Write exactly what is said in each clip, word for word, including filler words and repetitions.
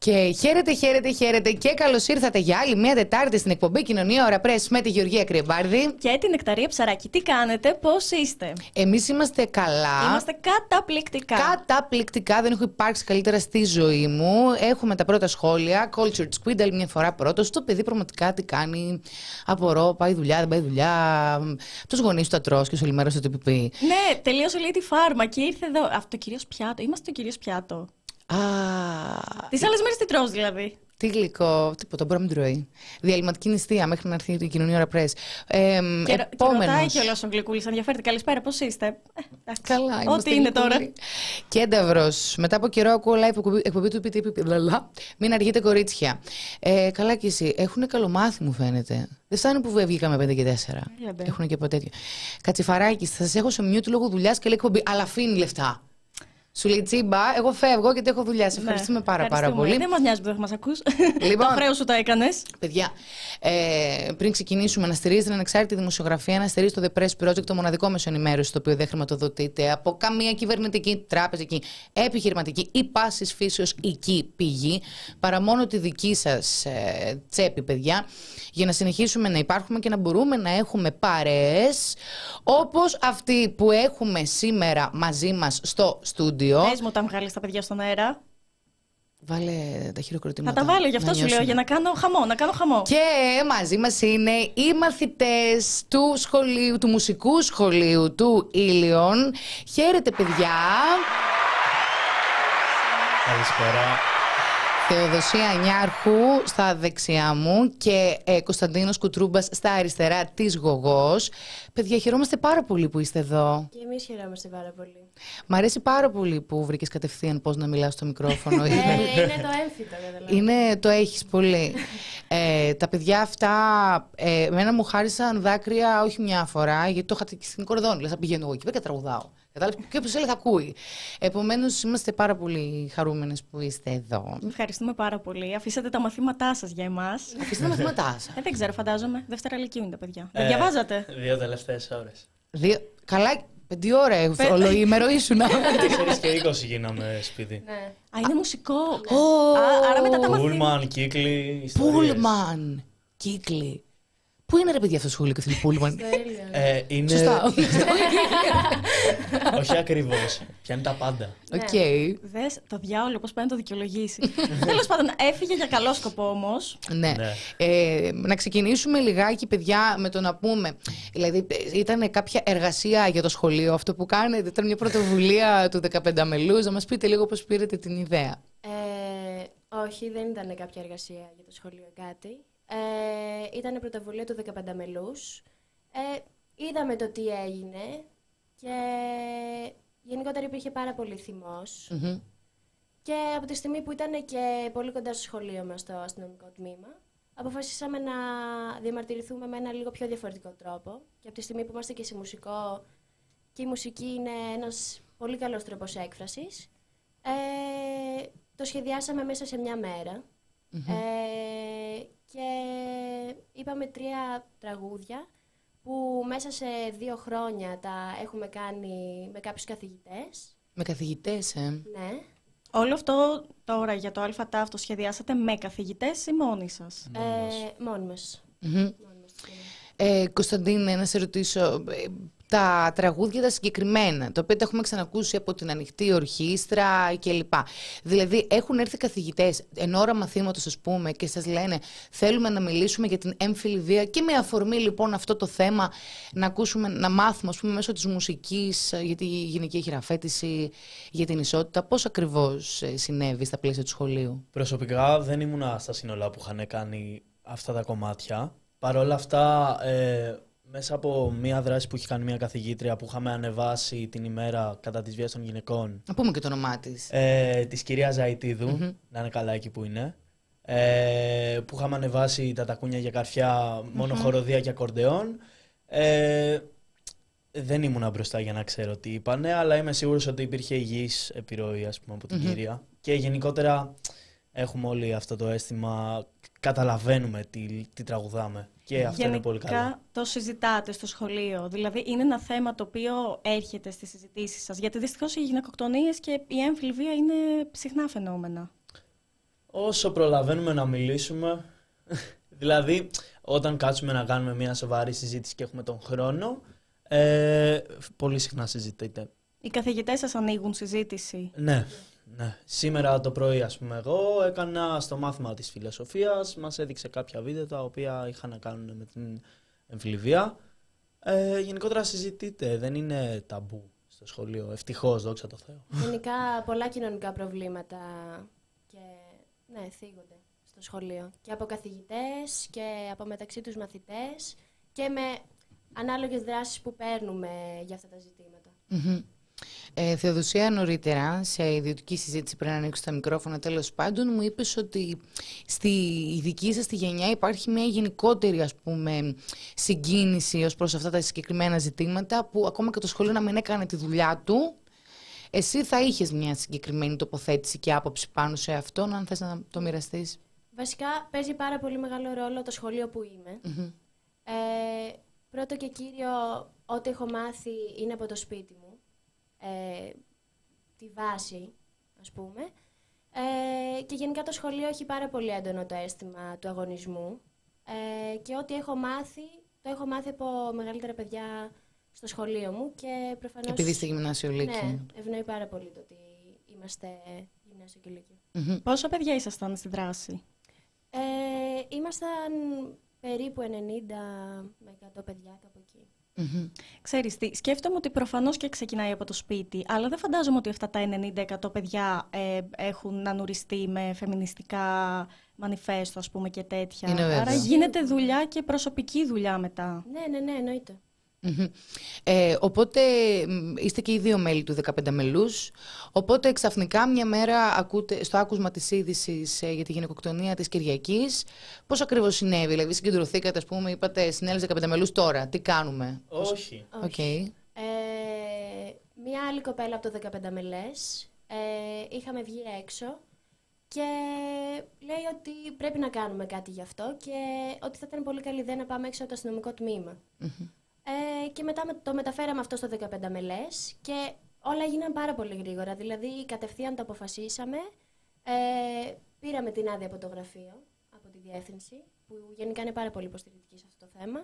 Και χαίρετε, χαίρετε, χαίρετε και καλώς ήρθατε για άλλη μια Τετάρτη στην εκπομπή Κοινωνία Ωρα Πρέσ με τη Γεωργία Κρυεμπάρδη και την Νεκταρία Ψαράκη. Τι κάνετε, πώς είστε? Εμείς είμαστε καλά. Είμαστε καταπληκτικά. Καταπληκτικά, δεν έχω υπάρξει καλύτερα στη ζωή μου. Έχουμε τα πρώτα σχόλια. Cultured Squid, άλλη μια φορά πρώτος. Το παιδί πραγματικά τι κάνει? Απορώ, πάει δουλειά, δεν πάει δουλειά. Τους γονείς του τα τρως και σου όλη στο τι πι πι. Ναι, τελείωσε λέει τη φάρμα και ήρθε εδώ. Αυτό το κυρίως πιάτο. Είμαστε το κυρίως πιάτο. Α, τις άλλες μέρες τι τρως δηλαδή? Τι γλυκό, τίποτα, μπορεί να μην τρώει. Διαλυματική νηστεία μέχρι να έρθει η Κοινωνία Ωρα Πρέσ. Ε, και, επόμενος. και ρωτάει κιόλας ο Γλυκούλης, ενδιαφέρεται. Καλησπέρα, πώς είστε? Ε, Καλά, ό,τι είναι τώρα. Κένταυρος. Μετά από καιρό ακούω live εκπομπή, εκπομπή του πι τι πι. Μην αργείτε, κορίτσια. Ε, καλά κι εσύ. Έχουν καλομάθει, μου φαίνεται. Δεν φτάνει που βγήκαμε πέντε και τέσσερα. Έχουν και από τέτοια. Κατσιφαράκι, θα σε έχω σε mute λόγω δουλειά και λέει εκπομπή. Αλλά αφήνει λεφτά. Σου λέει τσίμπα, εγώ φεύγω γιατί έχω δουλειά. Σε ευχαριστούμε ναι, πάρα πάρα πολύ. Δεν μας νοιάζει που δεν μας ακούς. Λοιπόν, το χρέος σου το έκανες. Παιδιά, ε, πριν ξεκινήσουμε να στηρίζετε την ανεξάρτητη δημοσιογραφία, να στηρίζετε το The Press Project, το μοναδικό μέσο ενημέρωση το οποίο δεν χρηματοδοτείται από καμία κυβερνητική, τράπεζική, επιχειρηματική ή πάσης φύσεως οική πηγή, παρά μόνο τη δική σας ε, τσέπη, παιδιά, για να συνεχίσουμε να υπάρχουμε και να μπορούμε να έχουμε παρέες όπως αυτή που έχουμε σήμερα μαζί μας στο στούντιο. Πες μου όταν βγάλεις τα παιδιά στον αέρα. Βάλε τα χειροκροτήματα. Θα τα βάλω, γι' αυτό σου λέω, για να κάνω χαμό, να κάνω χαμό. Και μαζί μας είναι οι μαθητές του σχολείου, του μουσικού σχολείου του Ήλιον. Χαίρετε, παιδιά. Καλησπέρα. Θεοδοσία Νιάρχου στα δεξιά μου και ε, Κωνσταντίνος Κουτρούμπας στα αριστερά της Γογός. Παιδιά, χαιρόμαστε πάρα πολύ που είστε εδώ. Και εμείς χαιρόμαστε πάρα πολύ. Μ' αρέσει πάρα πολύ που βρήκες κατευθείαν πώς να μιλάς στο μικρόφωνο. ε, είναι το έμφυτο, καταλάβει. Είναι, το έχεις πολύ. ε, τα παιδιά αυτά, ε, εμένα μου χάρισαν δάκρυα όχι μια φορά, γιατί το είχατε στην κορδόνη. Λες, θα πηγαίνω εγώ εκεί πέρα και τραγουδάω. Και όποιος έλεγε θα ακούει. Επομένως, είμαστε πάρα πολύ χαρούμενες που είστε εδώ. Ευχαριστούμε πάρα πολύ. Αφήσατε τα μαθήματά σας για εμάς. Αφήσατε τα μαθήματά σας. Ε, δεν ξέρω, φαντάζομαι. Δεύτερα λυκείου είναι τα παιδιά. Ε, δεν διαβάζατε? Δύο τελευταίες ώρες. Δύο... Καλά, πέντε ώρα ολοήμερο ήσουν. Τέσσερις και είκοσι γίναμε σπίτι. Ναι. Α, είναι μουσικό. Ναι. Α, άρα μετά τα μαθήματα. Πούλμαν, κύκλοι, ιστορίες. Πούλμαν, κύκλοι. Πού είναι ρε παιδιά αυτό το σχολείο και θέλει Πούλμαν? ε, είναι... Σωστά. Όχι ακριβώς. Πιάνει τα πάντα. Οκ. Okay. Δες το διάολο πώς πάει να το δικαιολογήσει. Τέλος πάντων, έφυγε για καλό σκοπό όμως. Ναι. Ναι. Ε, να ξεκινήσουμε λιγάκι, παιδιά, με το να πούμε. Δηλαδή, ήταν κάποια εργασία για το σχολείο αυτό που κάνετε? Ήταν μια πρωτοβουλία του δεκαπέντε μελούς. Να μας πείτε λίγο πώς πήρατε την ιδέα. Ε, όχι, δεν ήταν κάποια εργασία για το σχολείο κάτι. Ε, ήταν πρωτοβουλία του δεκαπέντε μελούς. Ε, είδαμε το τι έγινε και γενικότερα υπήρχε πάρα πολύ θυμός. Mm-hmm. Και από τη στιγμή που ήταν και πολύ κοντά στο σχολείο μας, στο αστυνομικό τμήμα, αποφασίσαμε να διαμαρτυρηθούμε με ένα λίγο πιο διαφορετικό τρόπο. Και από τη στιγμή που είμαστε και σε μουσικό και η μουσική είναι ένας πολύ καλός τρόπος έκφρασης, ε, το σχεδιάσαμε μέσα σε μια μέρα. Mm-hmm. Ε, και είπαμε τρία τραγούδια που μέσα σε δύο χρόνια τα έχουμε κάνει με κάποιους καθηγητές. Με καθηγητές, ε. Ναι. Όλο αυτό τώρα για το ΑΤΑΦ το σχεδιάσατε με καθηγητές ή μόνοι σας? Ε, μόνοι μας. Mm-hmm. Μόνοι μας. Ε, Κωνσταντίνε, να σε ρωτήσω, τα τραγούδια τα συγκεκριμένα, τα οποία τα έχουμε ξανακούσει από την ανοιχτή ορχήστρα κλπ. Δηλαδή, έχουν έρθει καθηγητές εν ώρα μαθήματος, ας πούμε, και σας λένε θέλουμε να μιλήσουμε για την έμφυλη βία και με αφορμή λοιπόν αυτό το θέμα να ακούσουμε, να μάθουμε, ας πούμε, μέσω της μουσικής για τη γυναική χειραφέτηση, για την ισότητα. Πώς ακριβώς συνέβη στα πλαίσια του σχολείου? Προσωπικά δεν ήμουνα στα σύνολα που είχαν κάνει αυτά τα κομμάτια. Παρ' όλα αυτά, ε, μέσα από μία δράση που είχε κάνει μία καθηγήτρια που είχαμε ανεβάσει την ημέρα κατά της βίας των γυναικών. Να πούμε και το όνομά της. Ε, της κυρίας Ζαϊτίδου, mm-hmm. να είναι καλά εκεί που είναι. Ε, που είχαμε ανεβάσει τα τακούνια για καρφιά, μόνο mm-hmm. χοροδία και ακορντεόν. Ε, δεν ήμουνα μπροστά για να ξέρω τι είπανε, αλλά είμαι σίγουρος ότι υπήρχε υγιής επιρροή, ας πούμε, από την mm-hmm. κυρία. Και γενικότερα έχουμε όλοι αυτό το αίσθημα, καταλαβαίνουμε τι, τι τραγουδάμε. Και αυτό γενικά, είναι πολύ καλό. Γενικά το συζητάτε στο σχολείο, δηλαδή είναι ένα θέμα το οποίο έρχεται στις συζητήσεις σας, γιατί δυστυχώς οι γυναικοκτονίες και η έμφυλη βία είναι συχνά φαινόμενα. Όσο προλαβαίνουμε να μιλήσουμε, δηλαδή όταν κάτσουμε να κάνουμε μια σοβαρή συζήτηση και έχουμε τον χρόνο, ε, πολύ συχνά συζητείτε. Οι καθηγητές σας ανοίγουν συζήτηση? Ναι, ναι. Σήμερα το πρωί, ας πούμε, εγώ έκανα στο μάθημα της φιλοσοφίας, μας έδειξε κάποια βίντεο τα οποία είχαν να κάνουν με την εμφυλιβία. Ε, γενικότερα συζητείτε, δεν είναι ταμπού στο σχολείο, ευτυχώς, δόξα τω Θεώ. Γενικά πολλά κοινωνικά προβλήματα και ναι, θίγονται στο σχολείο. Και από καθηγητές και από μεταξύ τους μαθητές και με ανάλογες δράσεις που παίρνουμε για αυτά τα ζητήματα. Mm-hmm. Ε, Θεοδοσία, νωρίτερα, σε ιδιωτική συζήτηση πριν ανοίξω τα μικρόφωνα, τέλος πάντων, μου είπες ότι στη δική σας τη γενιά υπάρχει μια γενικότερη, ας πούμε, συγκίνηση ως προς αυτά τα συγκεκριμένα ζητήματα, που ακόμα και το σχολείο να μην έκανε τη δουλειά του, εσύ θα είχες μια συγκεκριμένη τοποθέτηση και άποψη πάνω σε αυτό, αν θες να το μοιραστείς. Βασικά παίζει πάρα πολύ μεγάλο ρόλο το σχολείο που είμαι. Mm-hmm. Ε, πρώτο και κύριο, ό,τι έχω μάθει είναι από το σπίτι μου. Ε, τη βάση, ας πούμε. Ε, και γενικά το σχολείο έχει πάρα πολύ έντονο το αίσθημα του αγωνισμού. Ε, και ό,τι έχω μάθει, το έχω μάθει από μεγαλύτερα παιδιά στο σχολείο μου και προφανώς... Επειδή είστε γυμνάσιο Λύκειο. Ναι, ευνοεί πάρα πολύ το ότι είμαστε γυμνάσιο και Λύκειο. Mm-hmm. Πόσα παιδιά ήσασταν στη δράση? Ε, ήμασταν περίπου ενενήντα με εκατό παιδιά, κάπου εκεί. Mm-hmm. Ξέρεις τι, σκέφτομαι ότι προφανώς και ξεκινάει από το σπίτι, αλλά δεν φαντάζομαι ότι αυτά τα ενενήντα εκατό παιδιά ε, έχουν ανουριστεί με φεμινιστικά μανιφέστο, ας πούμε, και τέτοια. Είναι Άρα βέβαιο. γίνεται δουλειά και προσωπική δουλειά μετά. Ναι, ναι, ναι, εννοείται. Mm-hmm. Ε, οπότε είστε και οι δύο μέλη του δεκαπέντε μελούς. Οπότε ξαφνικά μια μέρα ακούτε στο άκουσμα της είδησης ε, για τη γυναικοκτονία της Κυριακής. Πώς ακριβώς συνέβη, δηλαδή συγκεντρωθήκατε, ας πούμε, είπατε συνέλευση δεκαπέντε μελούς τώρα, τι κάνουμε? Όχι. Okay. Ε, μία άλλη κοπέλα από το δεκαπέντε μελές, ε, είχαμε βγει έξω και λέει ότι πρέπει να κάνουμε κάτι γι' αυτό και ότι θα ήταν πολύ καλή ιδέα να πάμε έξω από το αστυνομικό τμήμα. Mm-hmm. Ε, και μετά το μεταφέραμε αυτό στο δεκαπέντε μελές και όλα έγιναν πάρα πολύ γρήγορα. Δηλαδή, κατευθείαν το αποφασίσαμε, ε, πήραμε την άδεια από το γραφείο, από τη διεύθυνση, που γενικά είναι πάρα πολύ υποστηρικτική σε αυτό το θέμα.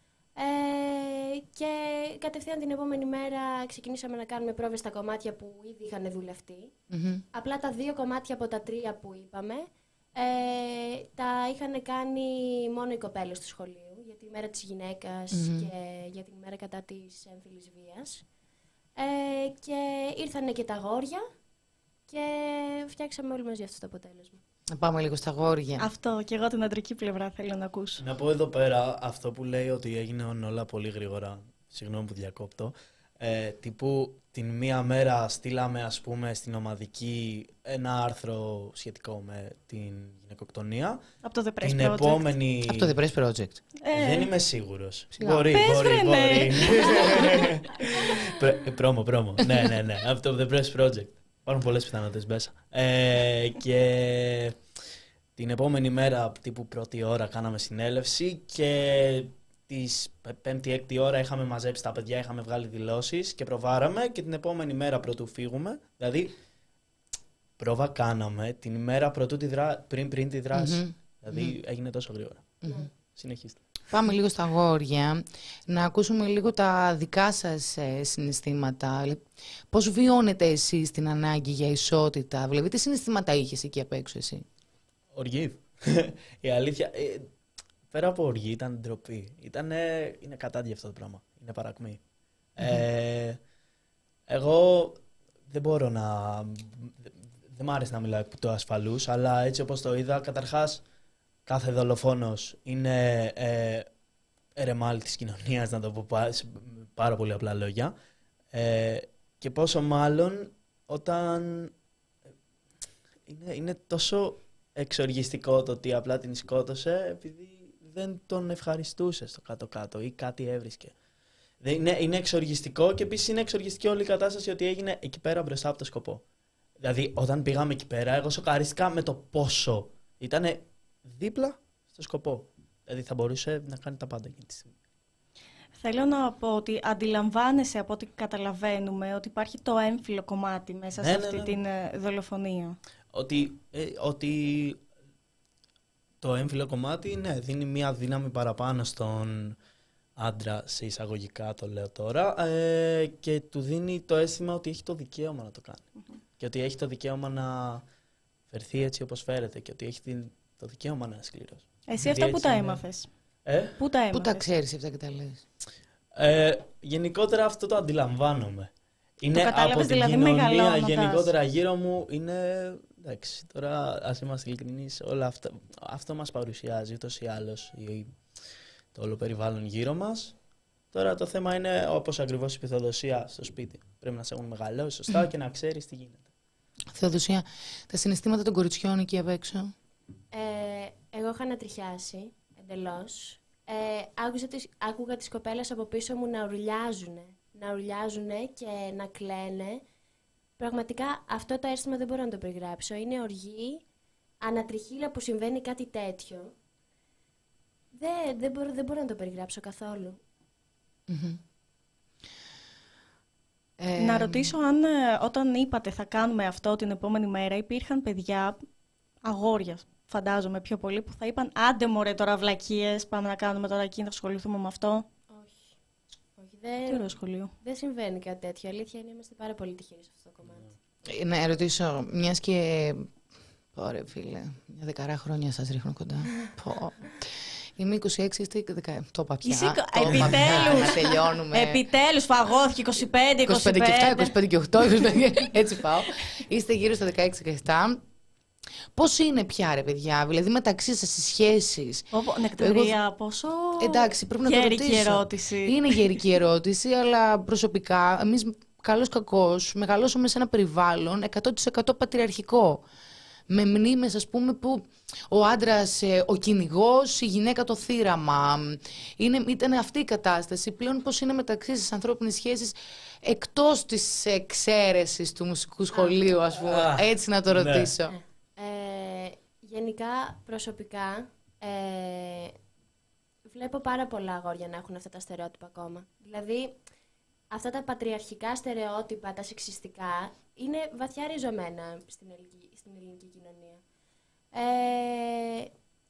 Ε, και κατευθείαν την επόμενη μέρα ξεκινήσαμε να κάνουμε πρόβες στα κομμάτια που ήδη είχαν δουλευτεί. Mm-hmm. Απλά τα δύο κομμάτια από τα τρία που είπαμε, ε, τα είχαν κάνει μόνο οι κοπέλες του σχολείου, για τη μέρα της γυναίκας Mm-hmm. και για την μέρα κατά της έμφυλης βίας. Ε, και ήρθανε και τα αγόρια και φτιάξαμε όλοι μαζί αυτό το αποτέλεσμα. Να πάμε λίγο στα αγόρια. Αυτό, και εγώ την αντρική πλευρά θέλω να ακούσω. Να πω εδώ πέρα αυτό που λέει ότι έγιναν όλα πολύ γρήγορα. Συγγνώμη που διακόπτω. Ε, τύπου την μία μέρα στείλαμε, ας πούμε, στην ομαδική ένα άρθρο σχετικό με την γυναικοκτονία. Από το The Press Την Project. επόμενη... Από το The Press Project. Ε, Δεν είμαι σίγουρος. Σιγά. Μπορεί, Πες, μπορεί, βρε, μπορεί. Πρε- Πρόμο, πρόμο. Ναι, ναι, ναι. Από το The Press Project. Υπάρχουν πολλές πιθανότητες μέσα. Ε, και την επόμενη μέρα, τύπου πρώτη ώρα, κάναμε συνέλευση και της πέμπτη-έκτη ώρα είχαμε μαζέψει τα παιδιά, είχαμε βγάλει δηλώσεις και προβάραμε και την επόμενη μέρα πρωτού φύγουμε, δηλαδή πρόβα κάναμε την ημέρα πρωτού τη δρά... πριν, πριν τη δράση. Mm-hmm. Δηλαδή mm-hmm. έγινε τόσο γρήγορα. Mm-hmm. Συνεχίστε. Πάμε λίγο στα αγόρια, να ακούσουμε λίγο τα δικά σας ε, συναισθήματα. Πώς βιώνετε εσείς την ανάγκη για ισότητα, δηλαδή τι συναισθήματα είχες εκεί απ' έξω εσύ? Οργή. Η αλήθεια, ε, πέρα από οργή ήταν ντροπή. Ήτανε, είναι κατάντια αυτό το πράγμα. Είναι παρακμή. Mm-hmm. Ε, εγώ δεν μπορώ να... Δεν μ' άρεσε να μιλάω εκ του ασφαλούς, αλλά έτσι όπως το είδα, καταρχάς κάθε δολοφόνος είναι ε, ερεμάλι της κοινωνίας, να το πω πά, σε πάρα πολύ απλά λόγια. Ε, και πόσο μάλλον όταν είναι, είναι τόσο εξοργιστικό το ότι απλά την σκότωσε επειδή δεν τον ευχαριστούσε στο κάτω-κάτω ή κάτι έβρισκε. Είναι, είναι εξοργιστικό και επίσης είναι εξοργιστική όλη η κατάσταση ότι έγινε εκεί πέρα μπροστά από το σκοπό. Δηλαδή, όταν πήγαμε εκεί πέρα, εγώ σοκαρίστηκα με το πόσο ήταν δίπλα στο σκοπό. Δηλαδή, θα μπορούσε να κάνει τα πάντα εκείνη τη στιγμή. Θέλω να πω ότι αντιλαμβάνεσαι από ό,τι καταλαβαίνουμε ότι υπάρχει το έμφυλο κομμάτι μέσα Ναι, σε ναι, αυτή ναι. την ε, δολοφονία. ότι, ε, ότι το έμφυλο κομμάτι, ναι, δίνει μια δύναμη παραπάνω στον άντρα, σε εισαγωγικά το λέω τώρα, ε, και του δίνει το αίσθημα ότι έχει το δικαίωμα να το κάνει. Mm-hmm. Και ότι έχει το δικαίωμα να φερθεί έτσι όπως φέρεται και ότι έχει το δικαίωμα να είναι σκληρός. Εσύ αυτά που τα έμαθες? Ε? Πού τα έμαθες? Πού τα ξέρεις αυτά και τα λες? Ε, γενικότερα αυτό το αντιλαμβάνομαι. Είναι από την δηλαδή κοινωνία γενικότερα γύρω μου, είναι, εντάξει, τώρα ας είμαστε ειλικρινείς, όλα αυτά, αυτό μας παρουσιάζει ούτως ή άλλως η, το όλο περιβάλλον γύρω μας. Τώρα το θέμα είναι όπως ακριβώς η πειθοδοσία στο σπίτι. Πρέπει να σε έχουν μεγαλώσει σωστά και να ξέρεις τι γίνεται. Θεοδοσία, τα συναισθήματα των κοριτσιών εκεί απ' έξω? Ε, εγώ είχα ανατριχιάσει εντελώς. Ε, άκουσα τις, άκουγα τις κοπέλες από πίσω μου να ουρλιάζουνε. Να ουρλιάζουνε και να κλαίνε. Πραγματικά αυτό το αίσθημα δεν μπορώ να το περιγράψω. Είναι οργή, ανατριχίλα που συμβαίνει κάτι τέτοιο. Δεν, δεν, μπορώ, δεν μπορώ να το περιγράψω καθόλου. Mm-hmm. Ε, να ρωτήσω αν όταν είπατε θα κάνουμε αυτό την επόμενη μέρα, υπήρχαν παιδιά, αγόρια φαντάζομαι πιο πολύ, που θα είπαν άντε μωρέ τώρα βλακίες, πάμε να κάνουμε τώρα εκείνη, θα ασχοληθούμε με αυτό? Όχι. Όχι, δεν, Τι ωραίο σχολείο. Δεν συμβαίνει κάτι τέτοιο. Η αλήθεια είναι είμαστε πάρα πολύ τυχεροί σε αυτό το κομμάτι. Ε, να ρωτήσω, μιας και... Ωραία φίλε, μια δεκαρά χρόνια σας ρίχνω κοντά. Πω. Είμαι είκοσι έξι, είστε δεκαεπτά. Το είπα πια. Επιτέλους. Να τελειώνουμε. Επιτέλους, φαγώθηκε είκοσι πέντε, είκοσι πέντε. είκοσι πέντε και επτά, είκοσι πέντε και οκτώ, έτσι πάω. Είστε γύρω στα δεκαέξι και επτά. Πώς είναι πια, ρε παιδιά, δηλαδή μεταξύ σας οι σχέσεις? Νεκτορία, εγώ... πόσο. Εντάξει, πρέπει να το ρωτήσω. Γερική ερώτηση. Είναι γερική ερώτηση, αλλά προσωπικά, εμείς καλώς κακώς μεγαλώσαμε σε ένα περιβάλλον εκατό τοις εκατό πατριαρχικό. Με μνήμες, ας πούμε, που ο άντρας ο κυνηγός, η γυναίκα το θύραμα. Είναι, ήταν αυτή η κατάσταση. Πλέον πώς είναι μεταξύ στις ανθρώπινες σχέσεις εκτός της εξαίρεσης του μουσικού σχολείου, ας πούμε. Α, έτσι να το ρωτήσω. Ναι. Ε, γενικά, προσωπικά, ε, βλέπω πάρα πολλά αγόρια να έχουν αυτά τα στερεότυπα ακόμα. Δηλαδή, αυτά τα πατριαρχικά στερεότυπα, τα σεξιστικά, είναι βαθιά ριζωμένα στην ελληνική, στην ελληνική κοινωνία. Ε,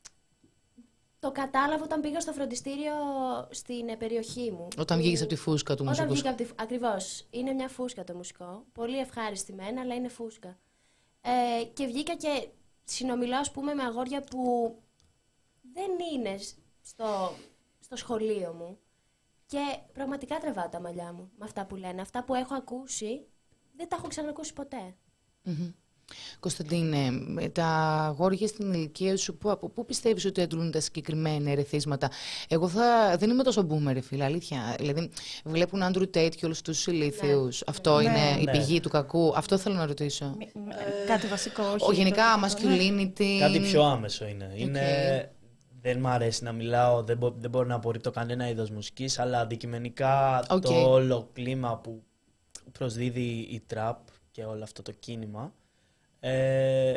το κατάλαβα όταν πήγα στο φροντιστήριο στην περιοχή μου. Όταν που... βγήκες από τη φούσκα του μουσικού. Όταν βγήκα από τη... Ακριβώς. Είναι μια φούσκα το μουσικό. Πολύ ευχάριστη μένα, αλλά είναι φούσκα. Ε, και βγήκα και συνομιλώ, ας πούμε, με αγόρια που δεν είναι στο, στο σχολείο μου. Και πραγματικά τραβάω τα μαλλιά μου με αυτά που λένε. Αυτά που έχω ακούσει, δεν τα έχω ξανακούσει ποτέ. Mm-hmm. Κωνσταντίνε, τα αγόρια στην ηλικία σου, που, από πού πιστεύεις ότι αντλούν τα συγκεκριμένα ερεθίσματα? Εγώ θα, δεν είμαι τόσο boomer, φίλε, αλήθεια. Δηλαδή, βλέπουν Andrew Tate και όλους τους ηλίθιους. Ναι. Αυτό ναι. είναι ναι. η πηγή του κακού. Αυτό θέλω να ρωτήσω. Ε, κάτι βασικό, όχι. Ο, γενικά, masculinity. Κάτι πιο άμεσο είναι. Okay. είναι... Δεν μ' αρέσει να μιλάω, δεν, μπο, δεν μπορώ να απορρίπτω κανένα είδος μουσικής, αλλά αντικειμενικά okay. το όλο κλίμα που προσδίδει η τραπ και όλο αυτό το κίνημα ε,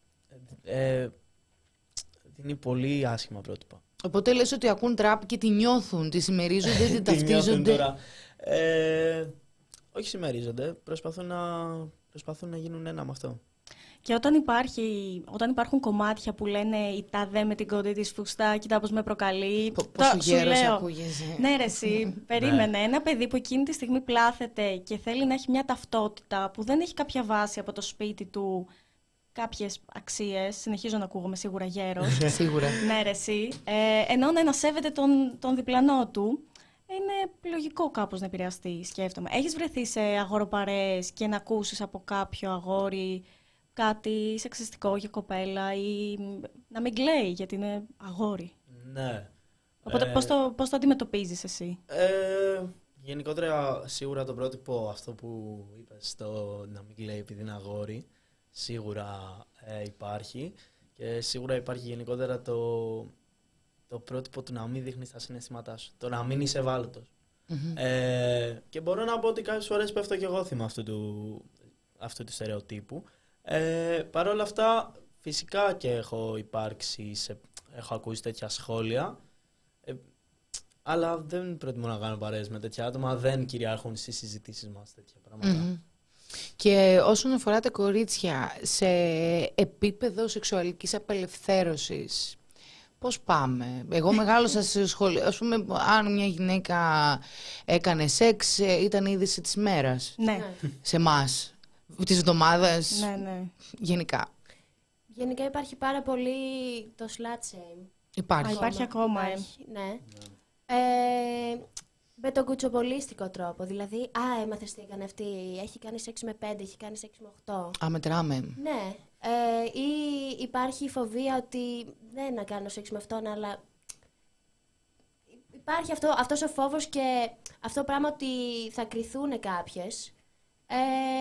ε, δίνει πολύ άσχημα πρότυπα. Οπότε λες ότι ακούν τραπ και τη νιώθουν, τη συμμερίζονται, τη ταυτίζονται? Τώρα. Ε, όχι συμμερίζονται, προσπαθούν να, προσπαθούν να γίνουν ένα με αυτό. Και όταν, υπάρχει, όταν υπάρχουν κομμάτια που λένε η τάδε με την κοντή της φουστά, κοιτά πώς με προκαλεί. Π- πόσο γέρος ακούγεσαι. Ναι ρε εσύ, περίμενε. Ένα παιδί που εκείνη τη στιγμή πλάθεται και θέλει να έχει μια ταυτότητα που δεν έχει κάποια βάση από το σπίτι του, κάποιες αξίες, συνεχίζω να ακούγομαι σίγουρα γέρος. Σίγουρα. Ναι ρε εσύ. Ε, ενώ να σέβεται τον, τον διπλανό του, είναι λογικό κάπως να επηρεαστεί, σκέφτομαι. Έχεις βρεθεί σε αγοροπαρέες και να ακούσεις από κάποιο αγόρι κάτι σεξιστικό για κοπέλα ή να μην κλαίει γιατί είναι αγόρι? Ναι. Οπότε ε, πώς, το, πώς το αντιμετωπίζεις εσύ? Ε, γενικότερα σίγουρα το πρότυπο αυτό που είπες, το να μην κλαίει επειδή είναι αγόρι, σίγουρα ε, υπάρχει. Και σίγουρα υπάρχει γενικότερα το, το πρότυπο του να μην δείχνεις τα συναισθήματά σου, το να μην είσαι ευάλωτος. Mm-hmm. Ε, και μπορώ να πω ότι κάποιες φορές πέφτω και εγώ θύμα αυτού του, αυτού του στερεοτύπου. Ε, Παρ' όλα αυτά, φυσικά και έχω υπάρξει, σε, έχω ακούσει τέτοια σχόλια, ε, αλλά δεν προτιμώ να κάνω παρέες με τέτοια άτομα, δεν κυριάρχουν στις συζητήσεις μας τέτοια πράγματα. Mm-hmm. Και όσον αφορά τα κορίτσια, σε επίπεδο σεξουαλικής απελευθέρωσης, πώς πάμε? Εγώ μεγάλωσα σε σχολείο. Ας πούμε, αν μια γυναίκα έκανε σεξ, ήταν είδηση της μέρας. Ναι. Σε εμάς, της εβδομάδας, Ναι, ναι. γενικά. Γενικά υπάρχει πάρα πολύ το slut shame. Υπάρχει. Α, υπάρχει ακόμα, ε. Υπάρχει, ναι. Ε, με τον κουτσοπολίστικο τρόπο. Δηλαδή, α, έμαθες τι έκανε αυτή. Έχει κάνει σεξ με πέντε, έχει κάνει σεξ με οχτώ. Α, μετράμε. Ναι. Ε, ή υπάρχει η φοβία ότι δεν να κάνω σεξ με αυτόν, αλλά υπάρχει αυτό, αυτός ο φόβος και αυτό το πράγμα ότι θα κριθούν κάποιες. Ε,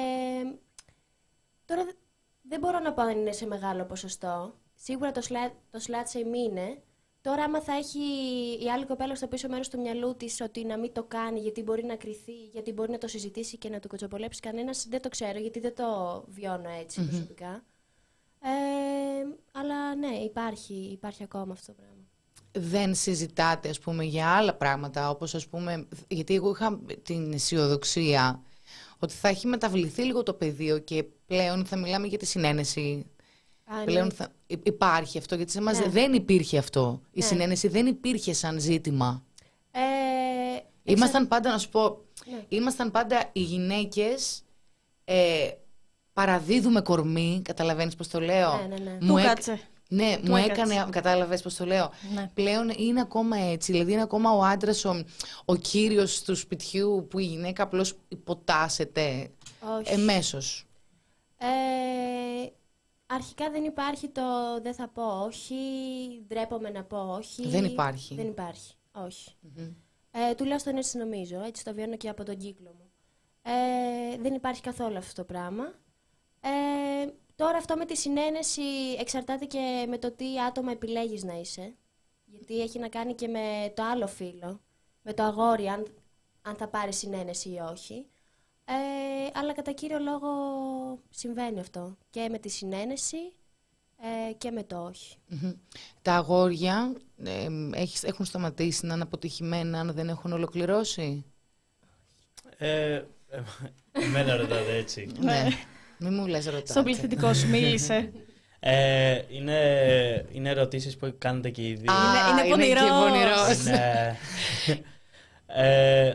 τώρα δε- δεν μπορώ να πω αν είναι σε μεγάλο ποσοστό. Σίγουρα το slut, το slut shame είναι. Τώρα, άμα θα έχει η άλλη κοπέλα στο πίσω μέρος του μυαλού της ότι να μην το κάνει γιατί μπορεί να κριθεί, γιατί μπορεί να το συζητήσει και να το κοτσοπολέψει κανένας, δεν το ξέρω γιατί δεν το βιώνω έτσι Μμμ. προσωπικά. Ε, αλλά ναι, υπάρχει, υπάρχει ακόμα αυτό το πράγμα. Δεν συζητάτε, ας πούμε, για άλλα πράγματα, όπως ας πούμε, γιατί εγώ είχα την αισιοδοξία ότι θα έχει μεταβληθεί λίγο το πεδίο και πλέον θα μιλάμε για τη συνένεση. Α, Πλέον ναι. θα... υ- υπάρχει αυτό, γιατί σε εμάς Ναι. δεν υπήρχε αυτό. Η Ναι. συνένεση δεν υπήρχε σαν ζήτημα. Ε, Ήμασταν πάντα, να σου πω, Ναι. ήμασταν πάντα οι γυναίκες ε, παραδίδουμε κορμί, καταλαβαίνεις πώς το λέω. Ναι, ναι, ναι. Μου Του έκ- κάτσε. Ναι, Του μου έκατσε. έκανε, κατάλαβες πώς το λέω. Ναι. Πλέον είναι ακόμα έτσι, δηλαδή είναι ακόμα ο άντρας ο, ο κύριος του σπιτιού που η γυναίκα απλώς υποτάσσεται Όχι. εμέσως. Ε, αρχικά δεν υπάρχει το δεν θα πω όχι, ντρέπομαι να πω όχι. Δεν υπάρχει. Δεν υπάρχει, όχι. Ε, τουλάχιστον έτσι νομίζω, έτσι το βιώνω και από τον κύκλο μου. Ε, δεν υπάρχει καθόλου αυτό το πράγμα. Ε, τώρα αυτό με τη συνένεση εξαρτάται και με το τι άτομα επιλέγεις να είσαι. Γιατί έχει να κάνει και με το άλλο φύλο, με το αγόρι, αν, αν θα πάρει συνένεση ή όχι. Ε, αλλά κατά κύριο λόγο συμβαίνει αυτό. Και με τη συνένεση ε, και με το όχι. Μμμ. Τα αγόρια ε, έχεις- έχουν σταματήσει να είναι αποτυχημένα αν δεν έχουν ολοκληρώσει. Ε, ε, εμένα ρωτάτε έτσι. Ναι. Μην μου λες ρωτάτε. Στον πληθυντικό σου μίλησε. Ε, είναι, είναι ερωτήσεις που κάνετε και οι δύο. Α, Είναι- είναι και πονηρός. πονηρός. Ναι. ε,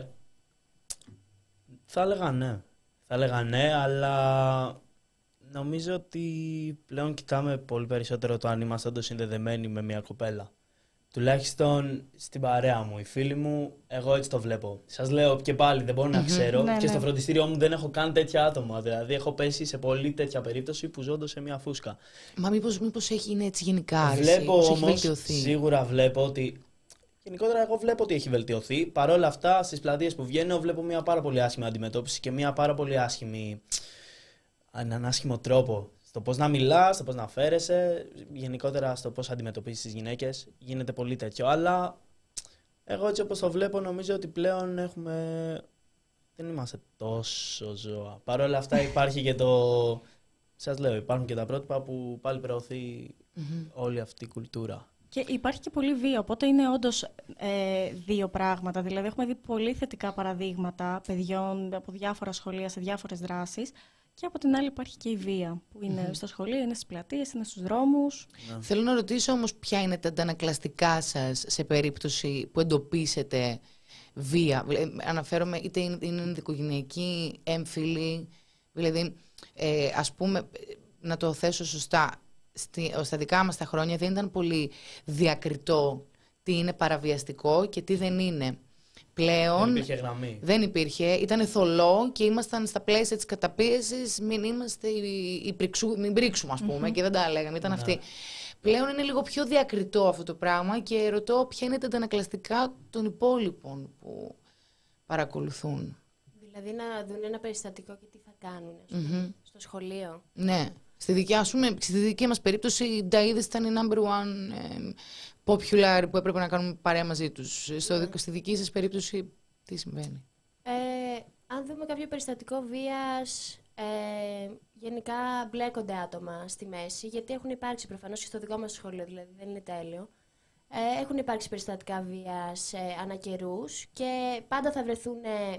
θα έλεγα ναι. Θα έλεγα ναι, αλλά νομίζω ότι πλέον κοιτάμε πολύ περισσότερο το αν είμαστε όντως συνδεδεμένοι με μια κοπέλα. Τουλάχιστον στην παρέα μου, οι φίλοι μου, εγώ έτσι το βλέπω. Σας λέω και πάλι, δεν μπορώ να ξέρω. Ναι, και στο ναι. φροντιστήριό μου δεν έχω καν τέτοια άτομα. Δηλαδή, έχω πέσει σε πολύ τέτοια περίπτωση που ζω όντως σε μια φούσκα. Μα μήπως, μήπως έχει, είναι έτσι γενικά, ρε, εσύ, Βλέπω πώς έχει όμως, βελτιωθεί. σίγουρα βλέπω ότι. Γενικότερα, εγώ βλέπω ότι έχει βελτιωθεί. Παρ' όλα αυτά, στις πλατείες που βγαίνω, βλέπω μια πάρα πολύ άσχημη αντιμετώπιση και μια πάρα πολύ άσχημη. έναν άσχημο τρόπο. Στο πώς να μιλάς, στο πώς να φέρεσαι, γενικότερα στο πώς αντιμετωπίζεις τις γυναίκες. Γίνεται πολύ τέτοιο. Αλλά εγώ έτσι όπως το βλέπω, νομίζω ότι πλέον έχουμε. Δεν είμαστε τόσο ζώα. Παρ' όλα αυτά, υπάρχει και το. Σας λέω, υπάρχουν και τα πρότυπα που πάλι προωθεί όλη αυτή η κουλτούρα. Και υπάρχει και πολύ βία, οπότε είναι όντως ε, δύο πράγματα. Δηλαδή, έχουμε δει πολύ θετικά παραδείγματα παιδιών από διάφορα σχολεία σε διάφορες δράσεις. Και από την άλλη υπάρχει και η βία, που είναι στο σχολείο, είναι στις πλατείες, είναι στους δρόμους. Θέλω να ρωτήσω όμως ποια είναι τα αντανακλαστικά σας σε περίπτωση που εντοπίσετε βία. Ε, Αναφέρομαι είτε είναι είναι ενδοικογενειακή, έμφυλη, δηλαδή ε, ας πούμε, ε, να το θέσω σωστά, στη, στα δικά μας τα χρόνια δεν ήταν πολύ διακριτό τι είναι παραβιαστικό και τι δεν είναι. Πλέον Δεν υπήρχε γραμμή. δεν υπήρχε, ήταν θολό και ήμασταν στα πλαίσια της καταπίεσης, μην είμαστε οι, οι πριξού, μην πρίξουμε ας πούμε και δεν τα λέγαμε, ήταν αυτή. Πλέον είναι λίγο πιο διακριτό αυτό το πράγμα και ρωτώ ποια είναι τα αντανακλαστικά των υπόλοιπων που παρακολουθούν. Δηλαδή να δουν ένα περιστατικό και τι θα κάνουν ας πούμε, στο σχολείο. Ναι. Στη δική, ας πούμε, στη δική μας περίπτωση οι Νταΐδες ήταν η number one ε, popular που έπρεπε να κάνουμε παρέα μαζί τους. Στο, στη δική σας περίπτωση τι συμβαίνει? Ε, αν δούμε κάποιο περιστατικό βίας, ε, γενικά μπλέκονται άτομα στη μέση, γιατί έχουν υπάρξει προφανώς και στο δικό μας σχολείο, δηλαδή δεν είναι τέλειο. Ε, έχουν υπάρξει περιστατικά βίας ε, ανά καιρούς και πάντα θα βρεθούν ε,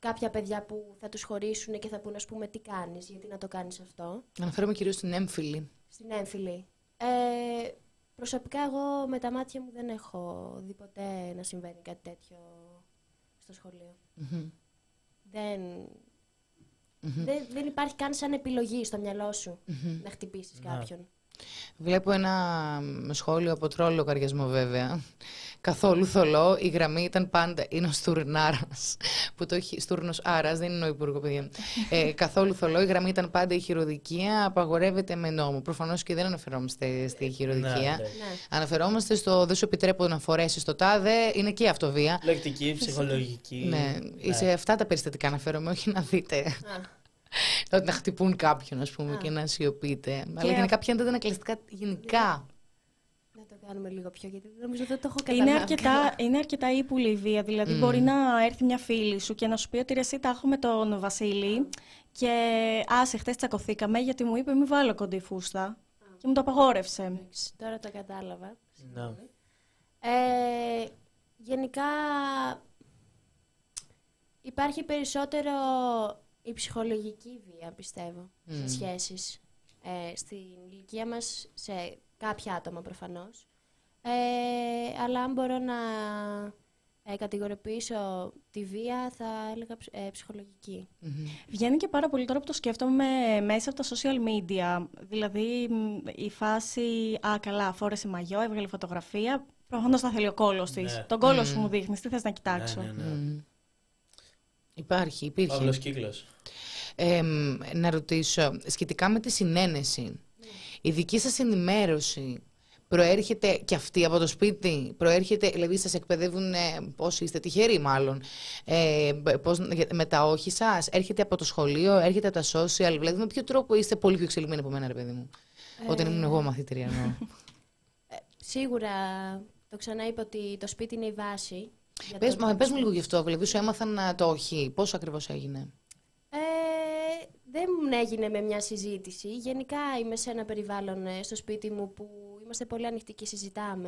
κάποια παιδιά που θα τους χωρίσουν και θα πούν, ας πούμε, τι κάνεις, γιατί να το κάνεις αυτό. Αναφέρομαι κυρίως στην έμφυλη. Στην έμφυλη. Ε, προσωπικά εγώ με τα μάτια μου δεν έχω δει ποτέ να συμβαίνει κάτι τέτοιο στο σχολείο. Mm-hmm. Δεν, Mm-hmm. δεν, δεν υπάρχει καν σαν επιλογή στο μυαλό σου Mm-hmm. να χτυπήσεις Ναι. κάποιον. Βλέπω ένα σχόλιο από τρόλο λογαριασμό βέβαια. Καθόλου θολό, η γραμμή ήταν πάντα. Είναι ο Στουρνάρας, που το έχει. Στούρνος Άρας, δεν είναι ο υπουργό, παιδιά. Ε, καθόλου θολό, η γραμμή ήταν πάντα η χειροδικία. Απαγορεύεται με νόμο. Προφανώς και δεν αναφερόμαστε στη χειροδικία. Ναι, ναι. Ναι. Αναφερόμαστε στο δεν σου επιτρέπω να φορέσει το τάδε, είναι και αυτό βία. Λεκτική, ψυχολογική. Ναι, σε αυτά τα περιστατικά αναφέρομαι, όχι να δείτε. Α, Ότι να χτυπούν κάποιον, ας πούμε, Α. και να σιωπείτε. Αλλά Και- γενικά πιάνετε τα ανακλαστικά γενικά. να το κάνουμε λίγο πιο, γιατί νομίζω δεν το έχω Είναι καταλάβει. αρκετά, είναι αρκετά ύπουλη η βία. Δηλαδή, Mm. μπορεί να έρθει μια φίλη σου και να σου πει ότι ρε, εσύ τα έχω με τον Βασίλη και άσε, χτες τσακωθήκαμε γιατί μου είπε μη βάλω κοντή φούστα. Και μου το απαγόρευσε. Εντάξει, τώρα το κατάλαβα. Ναι. Ε, γενικά υπάρχει περισσότερο η ψυχολογική βία, πιστεύω, Μμμ. σε σχέσεις. Ε, στην ηλικία μας, σε κάποια άτομα προφανώς. Ε, αλλά αν μπορώ να ε, κατηγοριοποιήσω τη βία, θα έλεγα ψ- ε, ψυχολογική. Μμμ. Βγαίνει και πάρα πολύ τώρα που το σκέφτομαι μέσα από τα social media. Δηλαδή μ, η φάση, α καλά, φόρεσε μαγιό, έβγαλε φωτογραφία. Προφανώς θα θέλει ο κόλος της. Ναι. Τον κόλο Μμ. σου μου δείχνεις, τι θες να κοιτάξω. Ναι, ναι, ναι. Μμμ. Υπάρχει, υπήρχε. Παύλος κύκλος. Ε, μ, να ρωτήσω, σχετικά με τη συνένεση, η δική σας ενημέρωση προέρχεται και αυτή από το σπίτι, προέρχεται, δηλαδή σας εκπαιδεύουν ε, πώς είστε τυχεροί μάλλον, ε, πώς, με τα όχι σας, έρχεται από το σχολείο, έρχεται από τα social, δηλαδή με ποιο τρόπο είστε πολύ πιο εξελιγμένοι από μένα, ρε παιδί μου, όταν Ε, ήμουν εγώ μαθήτρια εννοώ. Σίγουρα το ξανά είπα ότι το σπίτι είναι η βάση. για Πες, το- μα, πες μου λίγο γι' αυτό, δηλαδή σου έμαθαν ε, το όχι, πώς ακριβώς έγινε. Ε, δεν μου έγινε με μια συζήτηση. Γενικά είμαι σε ένα περιβάλλον ε, στο σπίτι μου που είμαστε πολύ ανοιχτοί και συζητάμε.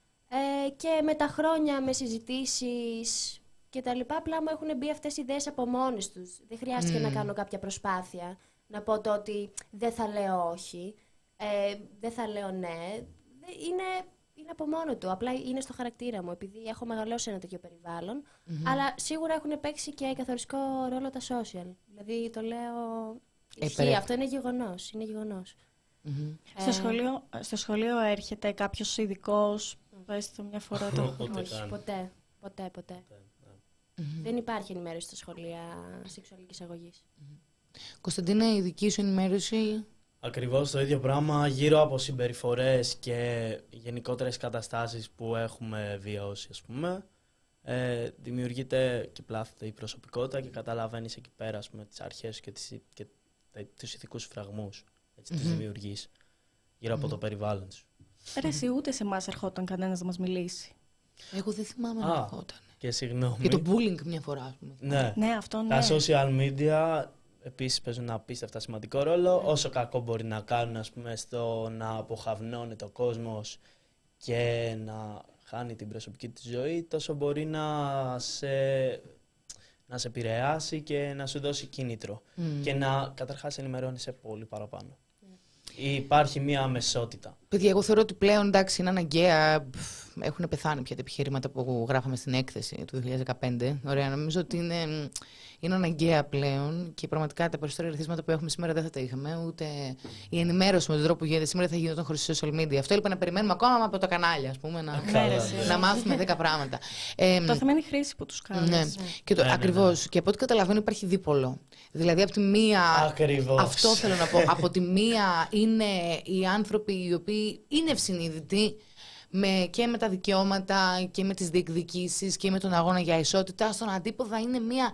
Ε, και με τα χρόνια, με συζητήσεις και τα λοιπά, απλά μου έχουν μπει αυτές οι ιδέες από μόνες τους. Δεν χρειάστηκε Μμμ. να κάνω κάποια προσπάθεια, να πω το ότι δεν θα λέω όχι, ε, δεν θα λέω ναι. Δεν- Είναι, είναι από μόνο του, απλά είναι στο χαρακτήρα μου, επειδή έχω μεγαλώσει σε ένα τέτοιο περιβάλλον. Αλλά σίγουρα έχουν παίξει και καθοριστικό ρόλο τα social. Δηλαδή το λέω. Ε, Ισχύει, πρέπει. αυτό είναι γεγονός. Είναι γεγονός. Μμμ. Στο, Ε, σχολείο, στο σχολείο έρχεται κάποιος ειδικός, πες το μια φορά το... Ούτε όχι, καν. ποτέ. Ποτέ, ποτέ. Μμμ. Δεν υπάρχει ενημέρωση στα σχολεία σεξουαλικής αγωγής. Κωνσταντίνα, η δική σου ενημέρωση. Ακριβώς το ίδιο πράγμα γύρω από συμπεριφορές και γενικότερες καταστάσεις που έχουμε βιώσει, ας πούμε. Ε, δημιουργείται και πλάθεται η προσωπικότητα και καταλαβαίνεις εκεί πέρα, ας πούμε, τις αρχές σου και, τις, και τα- τους ηθικούς φραγμούς. Έτσι, τους Μμμ. δημιουργείς γύρω από το περιβάλλον σου. Ρε, εσύ ούτε σε εμάς ερχόταν κανένας να μας μιλήσει. Εγώ δεν θυμάμαι να Α, ερχόταν. Και συγγνώμη. Και το bullying μια φορά, ας πούμε. Ναι. Ναι, αυτό ναι. Τα social media επίσης παίζουν ένα απίστευτα σημαντικό ρόλο. Όσο κακό μπορεί να κάνουν, ας πούμε, στο να αποχαυνώνει το κόσμος και να χάνει την προσωπική της ζωή, τόσο μπορεί να σε, να σε επηρεάσει και να σου δώσει κίνητρο. Μμ. Και να καταρχάς ενημερώνεσαι πολύ παραπάνω. Υπάρχει μία αμεσότητα. Παιδιά, εγώ θεωρώ ότι πλέον εντάξει είναι αναγκαία. Πφ, έχουν πεθάνει πια τα επιχειρήματα που γράφαμε στην έκθεση του δύο χιλιάδες δεκαπέντε. Ωραία, νομίζω ότι είναι, είναι αναγκαία πλέον και πραγματικά τα περισσότερα ερεθίσματα που έχουμε σήμερα δεν θα τα είχαμε. Ούτε η ενημέρωση με τον τρόπο που γίνεται σήμερα θα γινόταν χωρίς social media. Αυτό έλειπε να περιμένουμε ακόμα από τα κανάλια, ας πούμε, να, Καλά, ναι. να μάθουμε δέκα πράγματα. Ε, Το θέμα είναι η χρήση που τους κάνεις. ναι. Και το, Ναι, ναι, ακριβώς. Και από ό,τι καταλαβαίνω υπάρχει δίπολο. Δηλαδή, από τη μία. Ακριβώς. Αυτό θέλω να πω. Από τη μία είναι οι άνθρωποι οι οποίοι είναι ευσυνείδητοι με, και με τα δικαιώματα και με τις διεκδικήσεις και με τον αγώνα για ισότητα. Στον αντίποδα είναι μια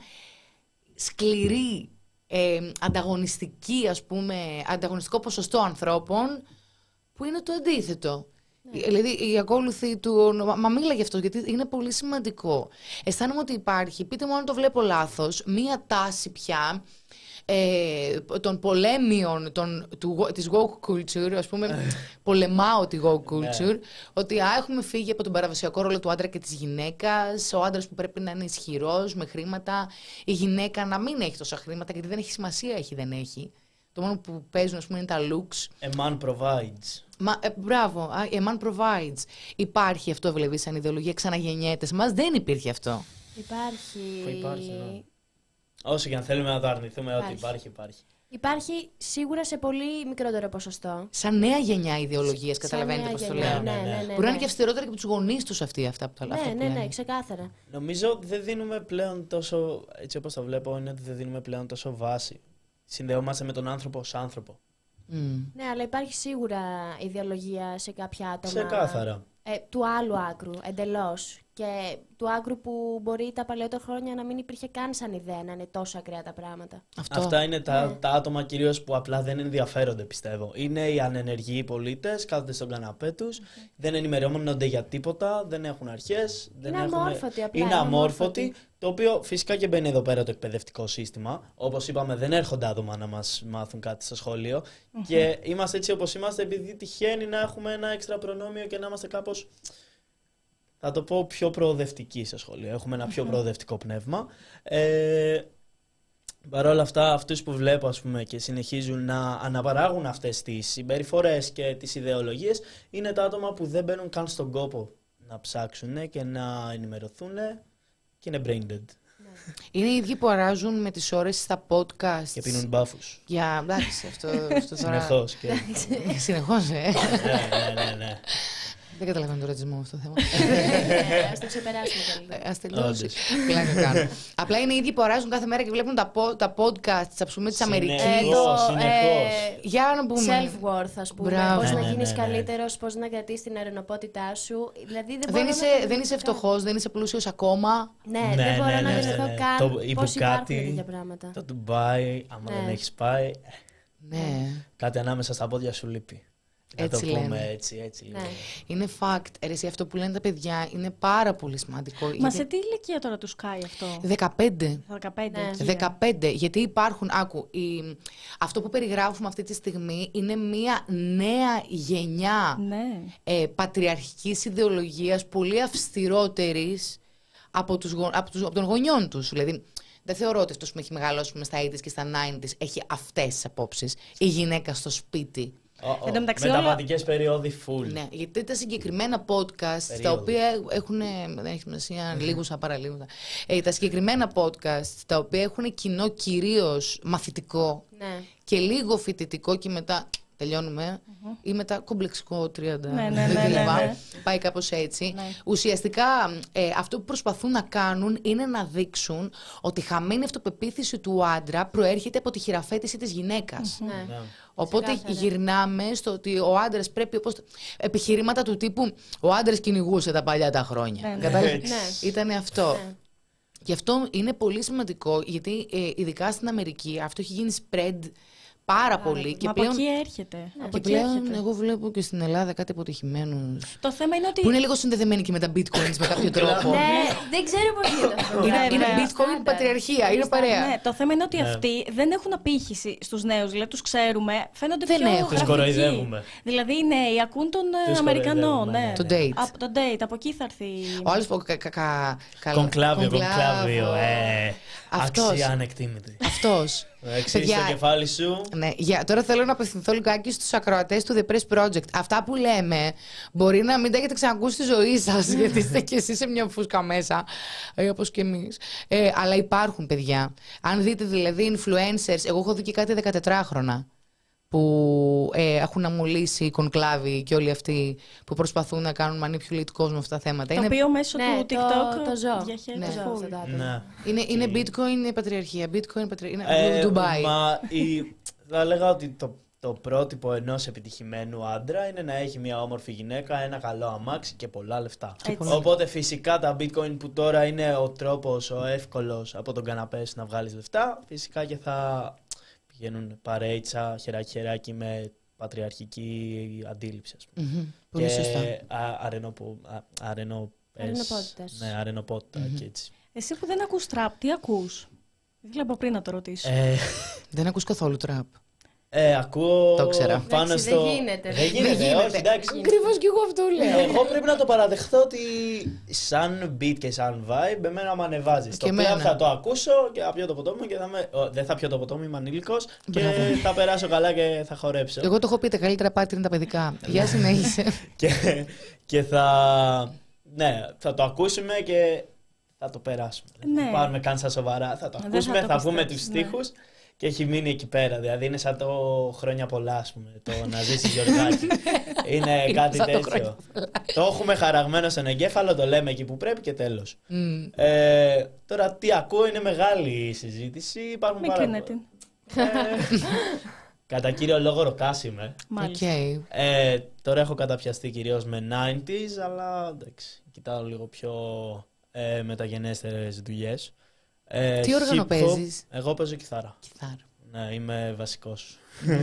σκληρή, ε, ανταγωνιστική, ας πούμε, ανταγωνιστικό ποσοστό ανθρώπων που είναι το αντίθετο. Δηλαδή η ακόλουθη του. Μα, μα μίλα γι' αυτό, γιατί είναι πολύ σημαντικό. Αισθάνομαι ότι υπάρχει, πείτε μου αν το βλέπω λάθος, μία τάση πια ε, των πολέμιων των, του, της woke culture, ας πούμε, πολεμάω τη woke culture, ότι α, έχουμε φύγει από τον παραδοσιακό ρόλο του άντρα και της γυναίκας, ο άντρας που πρέπει να είναι ισχυρός, με χρήματα, η γυναίκα να μην έχει τόσα χρήματα, γιατί δεν έχει σημασία, έχει δεν έχει. Το μόνο που παίζουν, ας πούμε, είναι τα looks. A man provides. Μα, ε, μπράβο, a man provides. Υπάρχει αυτό, δηλαδή, σαν ιδεολογία, ξαναγεννιέται. Μας δεν υπήρχε αυτό. Υπάρχει. Που υπάρχει, ναι. Όσο και αν θέλουμε να το αρνηθούμε, Υπάρχει. ότι υπάρχει, υπάρχει. Υπάρχει σίγουρα σε πολύ μικρότερο ποσοστό. Σαν νέα γενιά ιδεολογίας, καταλαβαίνετε Σαν πώς το νέα λέω. γενιά, Ναι, ναι, ναι, ναι, ναι. ναι, Μπορεί να είναι ναι. και αυστηρότερα και από τους γονείς τους αυτοί, αυτά που, τα- αυτά Ναι, που ναι, λένε. ναι, ξεκάθαρα. Νομίζω δεν δίνουμε πλέον τόσο, έτσι όπως το βλέπω, είναι ότι δεν δίνουμε πλέον τόσο βάση. Συνδεόμαστε με τον άνθρωπο ως άνθρωπο. Μμ. Ναι, αλλά υπάρχει σίγουρα ιδεολογία σε κάποια άτομα. Ξεκάθαρα. Ε, του άλλου άκρου, εντελώς. Και του άκρου που μπορεί τα παλαιότερα χρόνια να μην υπήρχε καν σαν ιδέα να είναι τόσο ακραία τα πράγματα. Αυτό. Αυτά είναι τα, Ναι. τα άτομα κυρίως που απλά δεν ενδιαφέρονται, πιστεύω. Είναι οι ανενεργοί πολίτες, κάθονται στον καναπέ τους, δεν ενημερώνονται για τίποτα, δεν έχουν αρχές. Δεν Είναι έχουν... αμόρφωτοι απλά, Είναι είναι αμόρφωτοι, αμόρφωτοι. το οποίο φυσικά και μπαίνει εδώ πέρα το εκπαιδευτικό σύστημα. Όπως είπαμε, δεν έρχονται άτομα να μας μάθουν κάτι στο σχολείο. Και είμαστε έτσι όπως είμαστε, επειδή τυχαίνει να έχουμε ένα έξτρα προνόμιο και να είμαστε κάπως, θα το πω, πιο προοδευτικοί στο σχολείο. Έχουμε ένα πιο προοδευτικό πνεύμα. Ε, Παρ' όλα αυτά, αυτούς που βλέπω, ας πούμε, και συνεχίζουν να αναπαράγουν αυτές τις συμπεριφορές και τις ιδεολογίες, είναι τα άτομα που δεν μπαίνουν καν στον κόπο να ψάξουν και να ενημερωθούν και είναι brain dead. Είναι οι ίδιοι που αράζουν με τις ώρες στα podcast. Και πίνουν μπάφους. Για, εντάξει, αυτό, αυτό τώρα... Συνεχώς. Και... Συνεχώς, ε. ναι, ναι, ναι, ναι. Δεν καταλαβαίνω τον ρατσισμό αυτό το θέμα. Ε, ας το ξεπεράσουμε καλύτερα. Ας τελειώσει. Όντως. Πλάκα κάνω. Απλά είναι οι ίδιοι που αράζουν κάθε μέρα και βλέπουν τα, po- τα podcasts, ας πούμε, της Αμερικής. Συνεχώς, συνεχώς. Για να πούμε. Self-worth, ας πούμε. Μπράβο. Πώς Ναι, να ναι, γίνεις ναι, ναι. καλύτερος, πώς να κρατήσεις την αερονοπότητά σου. Δηλαδή δεν, Δεν μπορώ είσαι, να δεν είσαι φτωχός, δεν είσαι πλούσιος ακόμα. Ναι, Ναι, δεν μπορώ ναι, να ναι, διανοηθώ ναι, ναι. καν Το- η πώς Bugatti, υπάρχουν τέτοια πράγματα. Το Ντουμπάι, άμα Ναι. δεν έχεις πάει, Ναι. κάτι ανάμεσα στα πόδια σου λείπει. Να το Έτσι πούμε λένε. έτσι, έτσι λίγο. Ναι. Είναι fact. Ρε, εσύ, αυτό που λένε τα παιδιά είναι πάρα πολύ σημαντικό. Μα γιατί- σε τι ηλικία τώρα του σκάει αυτό? δεκαπέντε. Στα δεκαπέντε. Ναι. εκεί, ε. δεκαπέντε. Γιατί υπάρχουν, άκου, η, αυτό που περιγράφουμε αυτή τη στιγμή είναι μια νέα γενιά Ναι. ε, πατριαρχικής ιδεολογίας, πολύ αυστηρότερης από, τους, γο- από, τους, από των γονιών τους. Δηλαδή, δεν θεωρώ ότι αυτός που έχει μεγαλώσει πούμε, στα ογδόντα και στα ενενήντα έχει αυτές τις απόψεις. Η γυναίκα στο σπίτι. Ω, ω, Εν τω μεταξύ, όλα- μεταβατικές περιόδοι full. Ναι, γιατί τα συγκεκριμένα podcast, τα Περίοδο. οποία έχουν, δεν έχει σημασία, λίγους απαραλίγους, ε, τα συγκεκριμένα podcast, τα οποία έχουν κοινό κυρίως μαθητικό Ναι. και λίγο φοιτητικό και μετά τελειώνουμε, ή μετά κομπλεξικό τριάντα Ναι, ναι, ναι, κλπ. ναι, ναι. Πάει κάπως έτσι. Ναι. Ουσιαστικά ε, αυτό που προσπαθούν να κάνουν είναι να δείξουν ότι η χαμένη αυτοπεποίθηση του άντρα προέρχεται από τη χειραφέτηση της γυναίκας. Ναι. Ναι. Οπότε Ξεκάθαρα. γυρνάμε στο ότι ο άντρας πρέπει όπως... επιχειρήματα του τύπου ο άντρας κυνηγούσε τα παλιά τα χρόνια. Ναι, ναι. Κατάλαβες? Ναι. Ήταν αυτό. Ναι. Γι' αυτό είναι πολύ σημαντικό, γιατί ε, ειδικά στην Αμερική αυτό έχει γίνει spread πάρα πολύ. Και Μα πλέον, από εκεί έρχεται. Από και εκεί πλέον έρχεται. εγώ βλέπω και στην Ελλάδα κάτι αποτυχημένους Το θέμα είναι ότι. που είναι λίγο συνδεδεμένοι και με τα bitcoins με κάποιο τρόπο. Ναι, δεν ξέρω πώς γίνεται αυτό. Είναι, Βέβαια. είναι bitcoin Στάνταρ. πατριαρχία, είναι παρέα. Ναι, το θέμα είναι ότι Ναι. αυτοί δεν έχουν απήχηση στους νέους. Δηλαδή τους ξέρουμε, φαίνονται Δεν πιο έχουν. Τους γραφικοί. κοροϊδεύουμε. Δηλαδή οι νέοι ακούν τον ε, Τους Αμερικανό. κοροϊδεύουμε, Ναι. ναι, Το date. Από το date, από εκεί θα έρθει. Ο άλλος που κα, κα, κα, καλό- Κονκλάβιο, κονκλάβο. κονκλάβιο. Ε, Αυτός. Αξία ανεκτήμητη. Αυτός. Εξής Παιδιά, το κεφάλι σου. Ναι, για, τώρα θέλω να απευθυνθώ λιγάκι στους ακροατές του The Press Project. Αυτά που λέμε μπορεί να μην τα έχετε ξανακούσει στη ζωή σας, γιατί είστε κι εσείς σε μια φούσκα μέσα, ε, όπως και εμείς. Ε, αλλά υπάρχουν, παιδιά. Αν δείτε δηλαδή influencers, εγώ έχω δει και κάτι δεκατετράχρονα που ε, έχουν αμολύσει οι κονκλάβοι και όλοι αυτοί που προσπαθούν να κάνουν manipulate κόσμο με αυτά τα θέματα. Το Είναι, οποίο μέσω Ναι, του το- TikTok το ζω. διαχέεται Ναι. Το ζω full. αυτό το άτομο. Ναι. είναι, είναι bitcoin, είναι πατριαρχία. Bitcoin, πατρι... είναι Ε, Dubai. Μα η, θα έλεγα ότι το, το πρότυπο ενός επιτυχημένου άντρα είναι να έχει μια όμορφη γυναίκα, ένα καλό αμάξι και πολλά λεφτά. Έτσι. Οπότε φυσικά τα bitcoin που τώρα είναι ο τρόπος, ο εύκολος από τον καναπέ σου να βγάλεις λεφτά, φυσικά και θα πηγαίνουν παρέιτσα, χεράκι-χεράκι με πατριαρχική αντίληψη, ας πούμε. Μμμ, πολύ και σωστά. α, αρενοπο, α, αρενοπες- Αρενοπότητας. Ναι, αρενοπότητα και έτσι. Εσύ που δεν ακούς τραπ, τι ακούς? Ήθελα από πριν να το ρωτήσω. Ε, Δεν ακούς καθόλου τραπ. ε, ακούω Το ξέρα. πάνω Εντάξει, στο... δεν γίνεται. Δεν γίνεται, όχι, εντάξει. Ακριβώς κι εγώ αυτό λέω. Εγώ πρέπει να το παραδεχτώ ότι σαν beat και σαν vibe, εμένα με ανεβάζει. Και Το εμένα. οποίο θα το ακούσω και θα πιω το ποτό μου και θα με... Ω, δεν θα πιω το ποτό μου, είμαι ανήλικος και Μπράβο. θα περάσω καλά και θα χορέψω. Εγώ το έχω πει, τα καλύτερα πάτη είναι τα παιδικά. Γεια συνέχισε. και, και θα... Ναι, θα το ακούσουμε και θα το περάσουμε. Ναι. Δεν πάρουμε καν σαν σοβαρά. Θα το Δεν ακούσουμε, θα θα, το πούμε τους πιστέψεις, ναι. στίχους και έχει μείνει εκεί πέρα. Δηλαδή είναι σαν το χρόνια πολλά, ας πούμε. Το να ζήσεις Γιωργάκη. είναι κάτι σαν το τέτοιο. χρόνια Το έχουμε χαραγμένο στον εγκέφαλο, το λέμε εκεί που πρέπει και τέλος. Μμ. Ε, τώρα τι ακούω είναι μεγάλη η συζήτηση. Υπάρχουν Μην πάρα κρίνετε. Ε, κατά κύριο λόγο ροκάς είμαι. Μάλιστα. Οκ. Ε, τώρα έχω καταπιαστεί κυρίως με ενενήντα, αλλά εντάξει, κοιτάω λίγο πιο ε, μεταγενέστερες δουλειές. Ε, Τι όργανο hip-hop, παίζεις? Εγώ παίζω κιθάρα. Κιθάρα. Ναι, είμαι βασικός.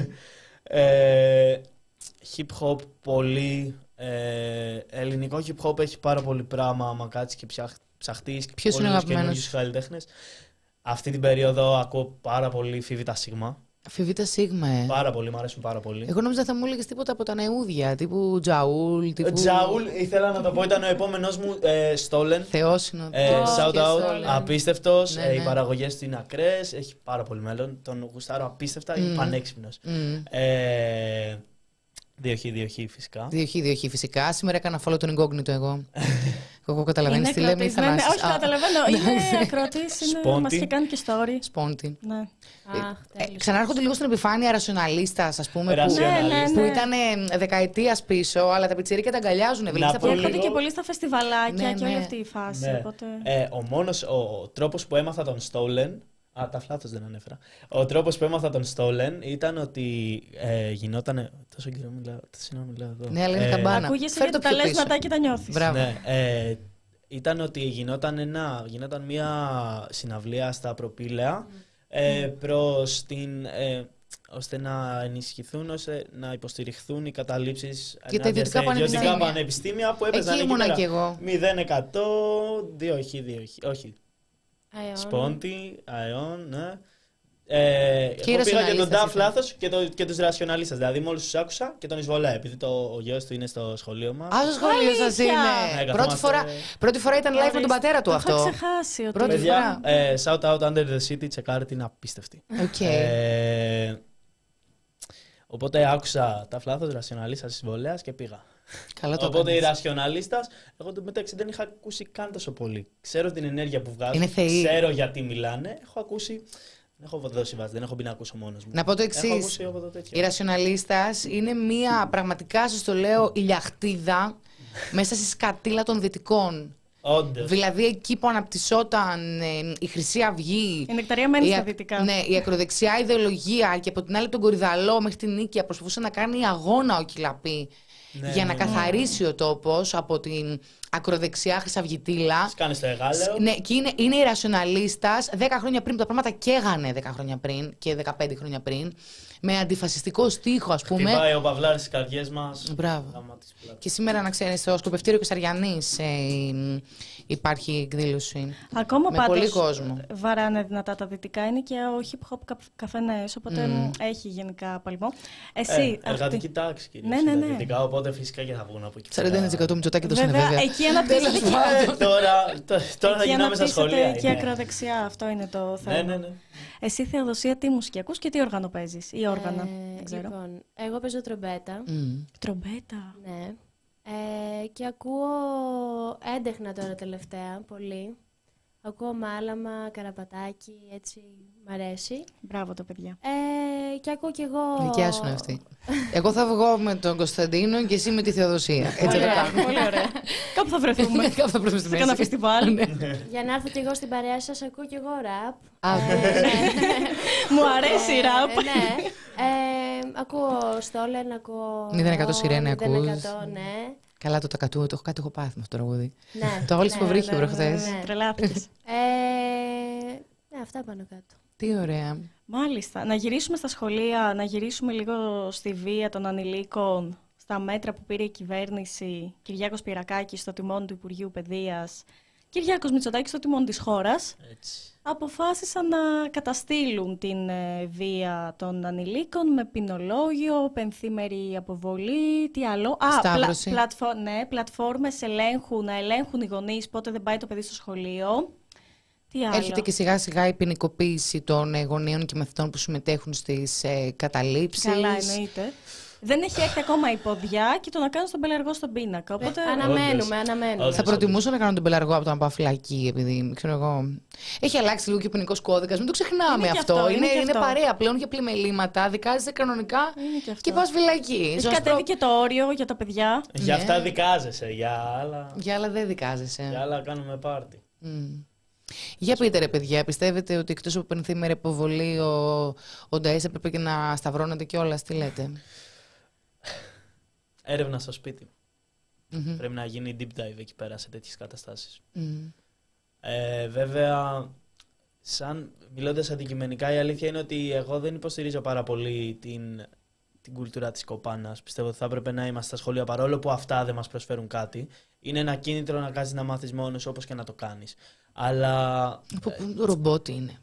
ε, hip hop πολύ. Ε, ελληνικό hip hop έχει πάρα πολύ πράγμα. Άμα κάτσεις και ψαχ, ψαχτείς και Ποιος είναι πολλούς αγαπημένος? καινούριους καλλιτέχνες. Αυτή την περίοδο ακούω πάρα πολύ Φίβητα Σίγμα. Φιβήτα Σίγμα, ε. Πάρα πολύ, μου αρέσουν πάρα πολύ. Εγώ νόμιζα θα μου έλεγες τίποτα από τα νεούδια, τύπου Τζαούλ, τύπου... Τζαούλ, ήθελα να το πω, ήταν ο επόμενος μου, ε, Stolen. Θεός είναι ο Ε, Θεός shout και out, Stolen. απίστευτος. Ναι, ε, οι ναι. παραγωγές του είναι ακραίες, έχει πάρα πολύ μέλλον. Τον γουστάρω απίστευτα, είναι Μμμ. πανέξυπνος. Μμ. Ε, δύο χ, δύο χ φυσικά. Διοχή, διοχή φυσικά. Σήμερα έκανα follow τον incognito εγώ. Εγώ καταλαβαίνεις Είναι τι λέμε, ακροατής, ναι, ήθελα ναι, όχι, καταλαβαίνω. Είναι ακροατής, είναι- Σπόντι. μας είχε κάνει και story. Σπόντι. Ναι. Αχ, Ε, τέλος. ξανάρχονται λίγο στην επιφάνεια ρασιοναλίστας, ας πούμε, που, Ρασιοναλίστας. Ναι, ναι, που ναι. ήταν ε, δεκαετίας πίσω, αλλά τα πιτσιρίκια τα αγκαλιάζουν. Να Βλέπεις, πω από- Και λίγο- έρχονται και πολύ στα φεστιβαλάκια Ναι, και ναι. όλη αυτή η φάση. Ναι. Οπότε... Ε, ο μόνος, ο τρόπος που έμαθα τον Stolen. Α, τα φλάθος δεν ανέφερα. Ο τρόπος που έμαθα τον Stolen ήταν ότι ε, γινόταν. Τόσο καιρό μιλάω. Συγγνώμη, μιλάω εδώ. Ναι, αλλά είναι Ε, καμπάνα. Ακούγεσαι Φέρ' γιατί το τα πιο λες πίσω. μετά και τα νιώθεις. Μπράβο. Ναι, ε, ήταν ότι γινόταν, ένα, γινόταν μια συναυλία στα Προπήλαια ε, προς την, ε, ώστε να ενισχυθούν, ώστε να υποστηριχθούν οι καταλήψεις Και τα ιδιωτικά σε ιδιωτικά πανεπιστήμια. πανεπιστήμια που έπαιζαν Εκεί εκεί ήμουνα πέρα. κι εγώ. μηδέν τοις εκατό, δύο χ, δύο χ, όχι, Αιώνα. Σπόντι, Αεόν, ναι. Ε, Και οι εγώ πήγα και τον ρασιοναλίστας Νταφ ήταν. λάθος και, το, και τους ρασιοναλίστας. Δηλαδή μόλις τους άκουσα και τον εισβολέα, επειδή το, ο γιος του είναι στο σχολείο μας. Α, στο σχολείο σας Αλήθεια. είναι. Ναι, Πρώτη καθόμαστε- φορά, πρώτη φορά ήταν live με τον πατέρα του Το αυτό. είχα ξεχάσει ότι... Πρώτη Παιδιά, φορά. ε, shout out Under the City, τσεκάρετε, είναι απίστευτη. Οκ. Ε, οπότε άκουσα τα φλάθος ρασιοναλίστας συμβολέας και πήγα. Καλά το Οπότε η έκανες. ρασιοναλίστας, εγώ το μεταξύ δεν είχα ακούσει καν τόσο πολύ. Ξέρω την ενέργεια που βγάζουν, Είναι θεοί. ξέρω γιατί μιλάνε, έχω ακούσει. Δεν έχω δώσει βάση, δεν έχω μπει να ακούσω μόνος μου. Να πω το Έχω εξής. ακούσει από το τέτοιο. Η ρασιοναλίστας είναι μία πραγματικά, σας το λέω, ηλιαχτίδα μέσα στη σκατήλα των δυτικών. Όντως. Δηλαδή εκεί που αναπτυσσόταν ε, η Χρυσή Αυγή. Η νεκταρία μένει η στα ακ- δυτικά. Ναι, η ακροδεξιά ιδεολογία και από την άλλη τον Κορυδαλό μέχρι την Νίκαια προσπαθούσε να κάνει αγώνα ο Κυλαπή Ναι, για να ναι, καθαρίσει ο τόπος από την ακροδεξιά χρυσαυγητήλα. Σκάνε στο εγάλεο. Ναι, και είναι, είναι οι ρασιοναλίστας δέκα χρόνια πριν, που τα πράγματα καίγανε δέκα χρόνια πριν και δεκαπέντε χρόνια πριν, με αντιφασιστικό στίχο, ας πούμε. Χτυπάει ο Παυλάρης στις καρδιές μας. Μπράβο. Γάμα της πλάτης. Και σήμερα, να ξέρεις, στο σκοπευτήριο Κεσαριανής ε, υπάρχει εκδήλωση. Ακόμα με πάντως πολύ κόσμο. βαράνε δυνατά τα δυτικά. Είναι και ο hip hop κα- καφενές, οπότε Μμμ. έχει γενικά παλμό. Ε, Εσύ, εργατική αυτή... τάξη κυρίως. Ναι, ναι, είναι ναι. δυτικά, οπότε φυσικά και θα βγουν από εκεί. σαράντα ένα τοις εκατό Μητσοτάκη το είναι Βέβαια, βέβαια. εκεί αναπτύσσεται και, Ε, τώρα τω- τώρα θα εκεί γυρνάμε στα σχολεία. αναπτύσσεται και η είναι. ακροδεξιά. Αυτό είναι το θέμα. Ναι, ναι, ναι. Εσύ, Θεοδοσία, τι μουσική ακούς και τι όργανο παίζεις ή όργανα. Ε, δεν ξέρω. Λοιπόν, εγώ παίζω τρομπέτα. Μμ. Τρομπέτα. Ναι. Ε, και ακούω έντεχνα τώρα τελευταία, πολύ. Ακούω μάλαμα, καραπατάκι, έτσι, μ' αρέσει. Μπράβο τα παιδιά. Ε, και ακούω κι εγώ... Δικιά σου είναι αυτή. Εγώ θα βγω με τον Κωνσταντίνο και εσύ με τη Θεοδοσία. Έτσι Πολύ θα ωραία, κάνουμε. πολύ ωραία. Κάπου θα βρεθούμε. Κάπου θα βρούμε στη Σε κάνα μέση. φεστιβάλ. Για να έρθω κι εγώ στην παρέα σας, ακούω κι εγώ ραπ. Α, Ε, Μου αρέσει η Ε, ραπ. ναι. Ε, ακούω Στόλεν, ακούω... μηδέν εκατό Σιρένη ακούς. μηδέν εκατό, ναι. Καλά το τακατού, το έχω κάτι έχω πάθει με αυτό το τραγούδι. Ναι, Το όλες ναι, που βρήκε ναι, προχθές. ναι, ναι. Τρελάθηκες. Ε, ναι, αυτά πάνω κάτω. Τι ωραία. Μάλιστα. Να γυρίσουμε στα σχολεία, να γυρίσουμε λίγο στη βία των ανηλίκων, στα μέτρα που πήρε η κυβέρνηση, Κυριάκος Πυρακάκης στο τιμόνι του Υπουργείου Παιδείας Κυριάκος Μητσοτάκης, στο τιμόνι της χώρας, Έτσι. αποφάσισαν να καταστήλουν την ε, βία των ανηλίκων με ποινολόγιο, πενθήμερη αποβολή, τι άλλο. Α, Σταύρωση. πλατφο... ναι, πλατφόρμες ελέγχου, να ελέγχουν οι γονείς πότε δεν πάει το παιδί στο σχολείο. Τι άλλο. Έρχεται και σιγά σιγά η ποινικοποίηση των ε, γονείων και μαθητών που συμμετέχουν στις ε, καταλήψεις. Καλά, εννοείται. Δεν έχει έρθει ακόμα η ποδιά και το να κάνουν στον πελαργό στον πίνακα. Οπότε... Ε, αναμένουμε, Όντως. αναμένουμε. Όντως. Θα προτιμούσα να κάνω τον πελαργό από το να πάω φυλακή, επειδή ξέρω εγώ. Έχει αλλάξει λίγο και ο ποινικός κώδικας, μην το ξεχνάμε Είναι και αυτό. αυτό, Είναι, είναι και είναι αυτό. παρέα πλέον για πλημελήματα, δικάζεσαι κανονικά Είναι και αυτό. και πας φυλακή. Έχει Σωστό. κατέβει και το όριο για τα παιδιά. Για Ναι. αυτά δικάζεσαι, για άλλα, Για άλλα δεν δικάζεσαι. για άλλα κάνουμε πάρτι. Μμ. Για πείτε ρε παιδιά, πιστεύετε ότι εκτός από πενθήμερη αποβολή ο, ο Νταΐς έπρεπε και να σταυρώνεται κιόλας, τι λέτε? Έρευνα στο σπίτι. Μμμ. Πρέπει να γίνει deep dive εκεί πέρα σε τέτοιες καταστάσεις. Μμ. Ε, βέβαια, σαν, μιλώντας αντικειμενικά, η αλήθεια είναι ότι εγώ δεν υποστηρίζω πάρα πολύ την, την κουλτούρα της κοπάνας. Πιστεύω ότι θα έπρεπε να είμαστε στα σχολεία, παρόλο που αυτά δεν μας προσφέρουν κάτι. Είναι ένα κίνητρο να κάνεις να μάθεις μόνος, όπως και να το κάνεις. Αλλά... Από πού το ρομπότ είναι.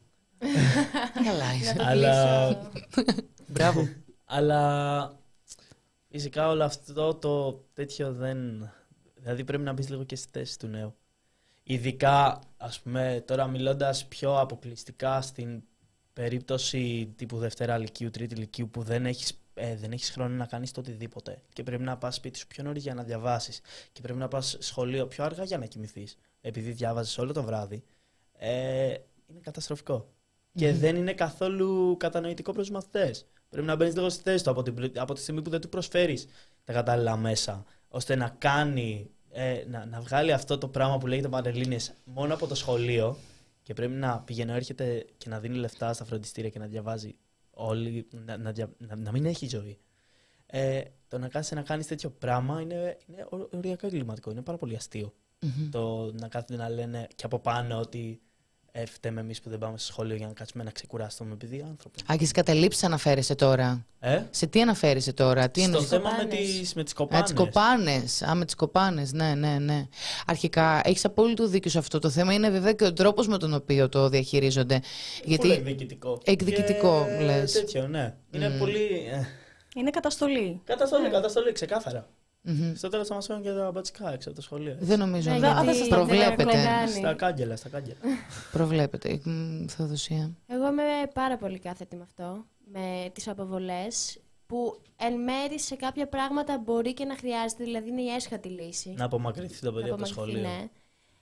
Καλά είσαι. Να το αλλά... κλείσω. Μπράβο. Αλλά φυσικά όλο αυτό το τέτοιο δεν... Δηλαδή πρέπει να μπεις λίγο και στη θέση του νέου. Ειδικά, ας πούμε, τώρα μιλώντας πιο αποκλειστικά στην περίπτωση τύπου Δευτέρα Λυκείου, Τρίτη Λυκείου, που δεν έχεις, ε, δεν έχεις χρόνο να κάνεις το οτιδήποτε και πρέπει να πας σπίτι σου πιο νωρίς για να διαβάσεις και πρέπει να πας σχολείο πιο αργά για να κοιμηθείς, επειδή διάβαζες όλο το βράδυ, ε, είναι καταστροφικό. Και δεν είναι καθόλου κατανοητικό προς τους μαθητές. Πρέπει να μπαίνεις λίγο στη θέση του από, την, από τη στιγμή που δεν του προσφέρεις τα κατάλληλα μέσα, ώστε να κάνει, ε, να, να βγάλει αυτό το πράγμα που λέγεται Πανελλήνιες μόνο από το σχολείο και πρέπει να πηγαίνει, έρχεται και να δίνει λεφτά στα φροντιστήρια και να διαβάζει όλοι, να, να, δια- να, να μην έχει ζωή. Ε, το να κάθεσαι να κάνεις τέτοιο πράγμα είναι, είναι ορ- οριακά εγκληματικό, είναι πάρα πολύ αστείο. Μμμ. Το να κάθονται να λένε και από πάνω ότι ε, φταίμε εμείς που δεν πάμε στο σχολείο για να κάτσουμε να ξεκουράσουμε επειδή άνθρωποι. Α, και στις καταλήψεις αναφέρεσαι τώρα. Ε? Σε τι αναφέρεσαι τώρα, τι Στο εννοείς? θέμα με κοπάνες. τις, με τις Α, κοπάνες. τις κοπάνες. Α, με τις κοπάνες, ναι, ναι, ναι. Αρχικά, έχεις απόλυτο δίκιο σε αυτό. Το θέμα είναι βέβαια και ο τρόπος με τον οποίο το διαχειρίζονται. Πολύ Γιατί εκδικητικό. εκδικητικό, Και λες. τέτοιο, ναι. Είναι πολύ... ε, Είναι καταστολή. καταστολή, καταστολή, ξεκάθαρα. Μμμ. Στο τέλος θα μας φέρουν και τα μπατσικά έξω από το σχολείο. Δεν νομίζω, Ναι, γιατί α, δεν σας τα προβλέπετε. έχουν Στα κάγκελα, στα κάγκελα. Προβλέπετε, Μ, Θεοδοσία. Εγώ είμαι πάρα πολύ κάθετη με αυτό, με τις αποβολές, που εν μέρει σε κάποια πράγματα μπορεί και να χρειάζεται, δηλαδή είναι η έσχατη λύση. Να απομακρυνθεί το παιδί από το απομακρυνθεί, σχολείο. ναι.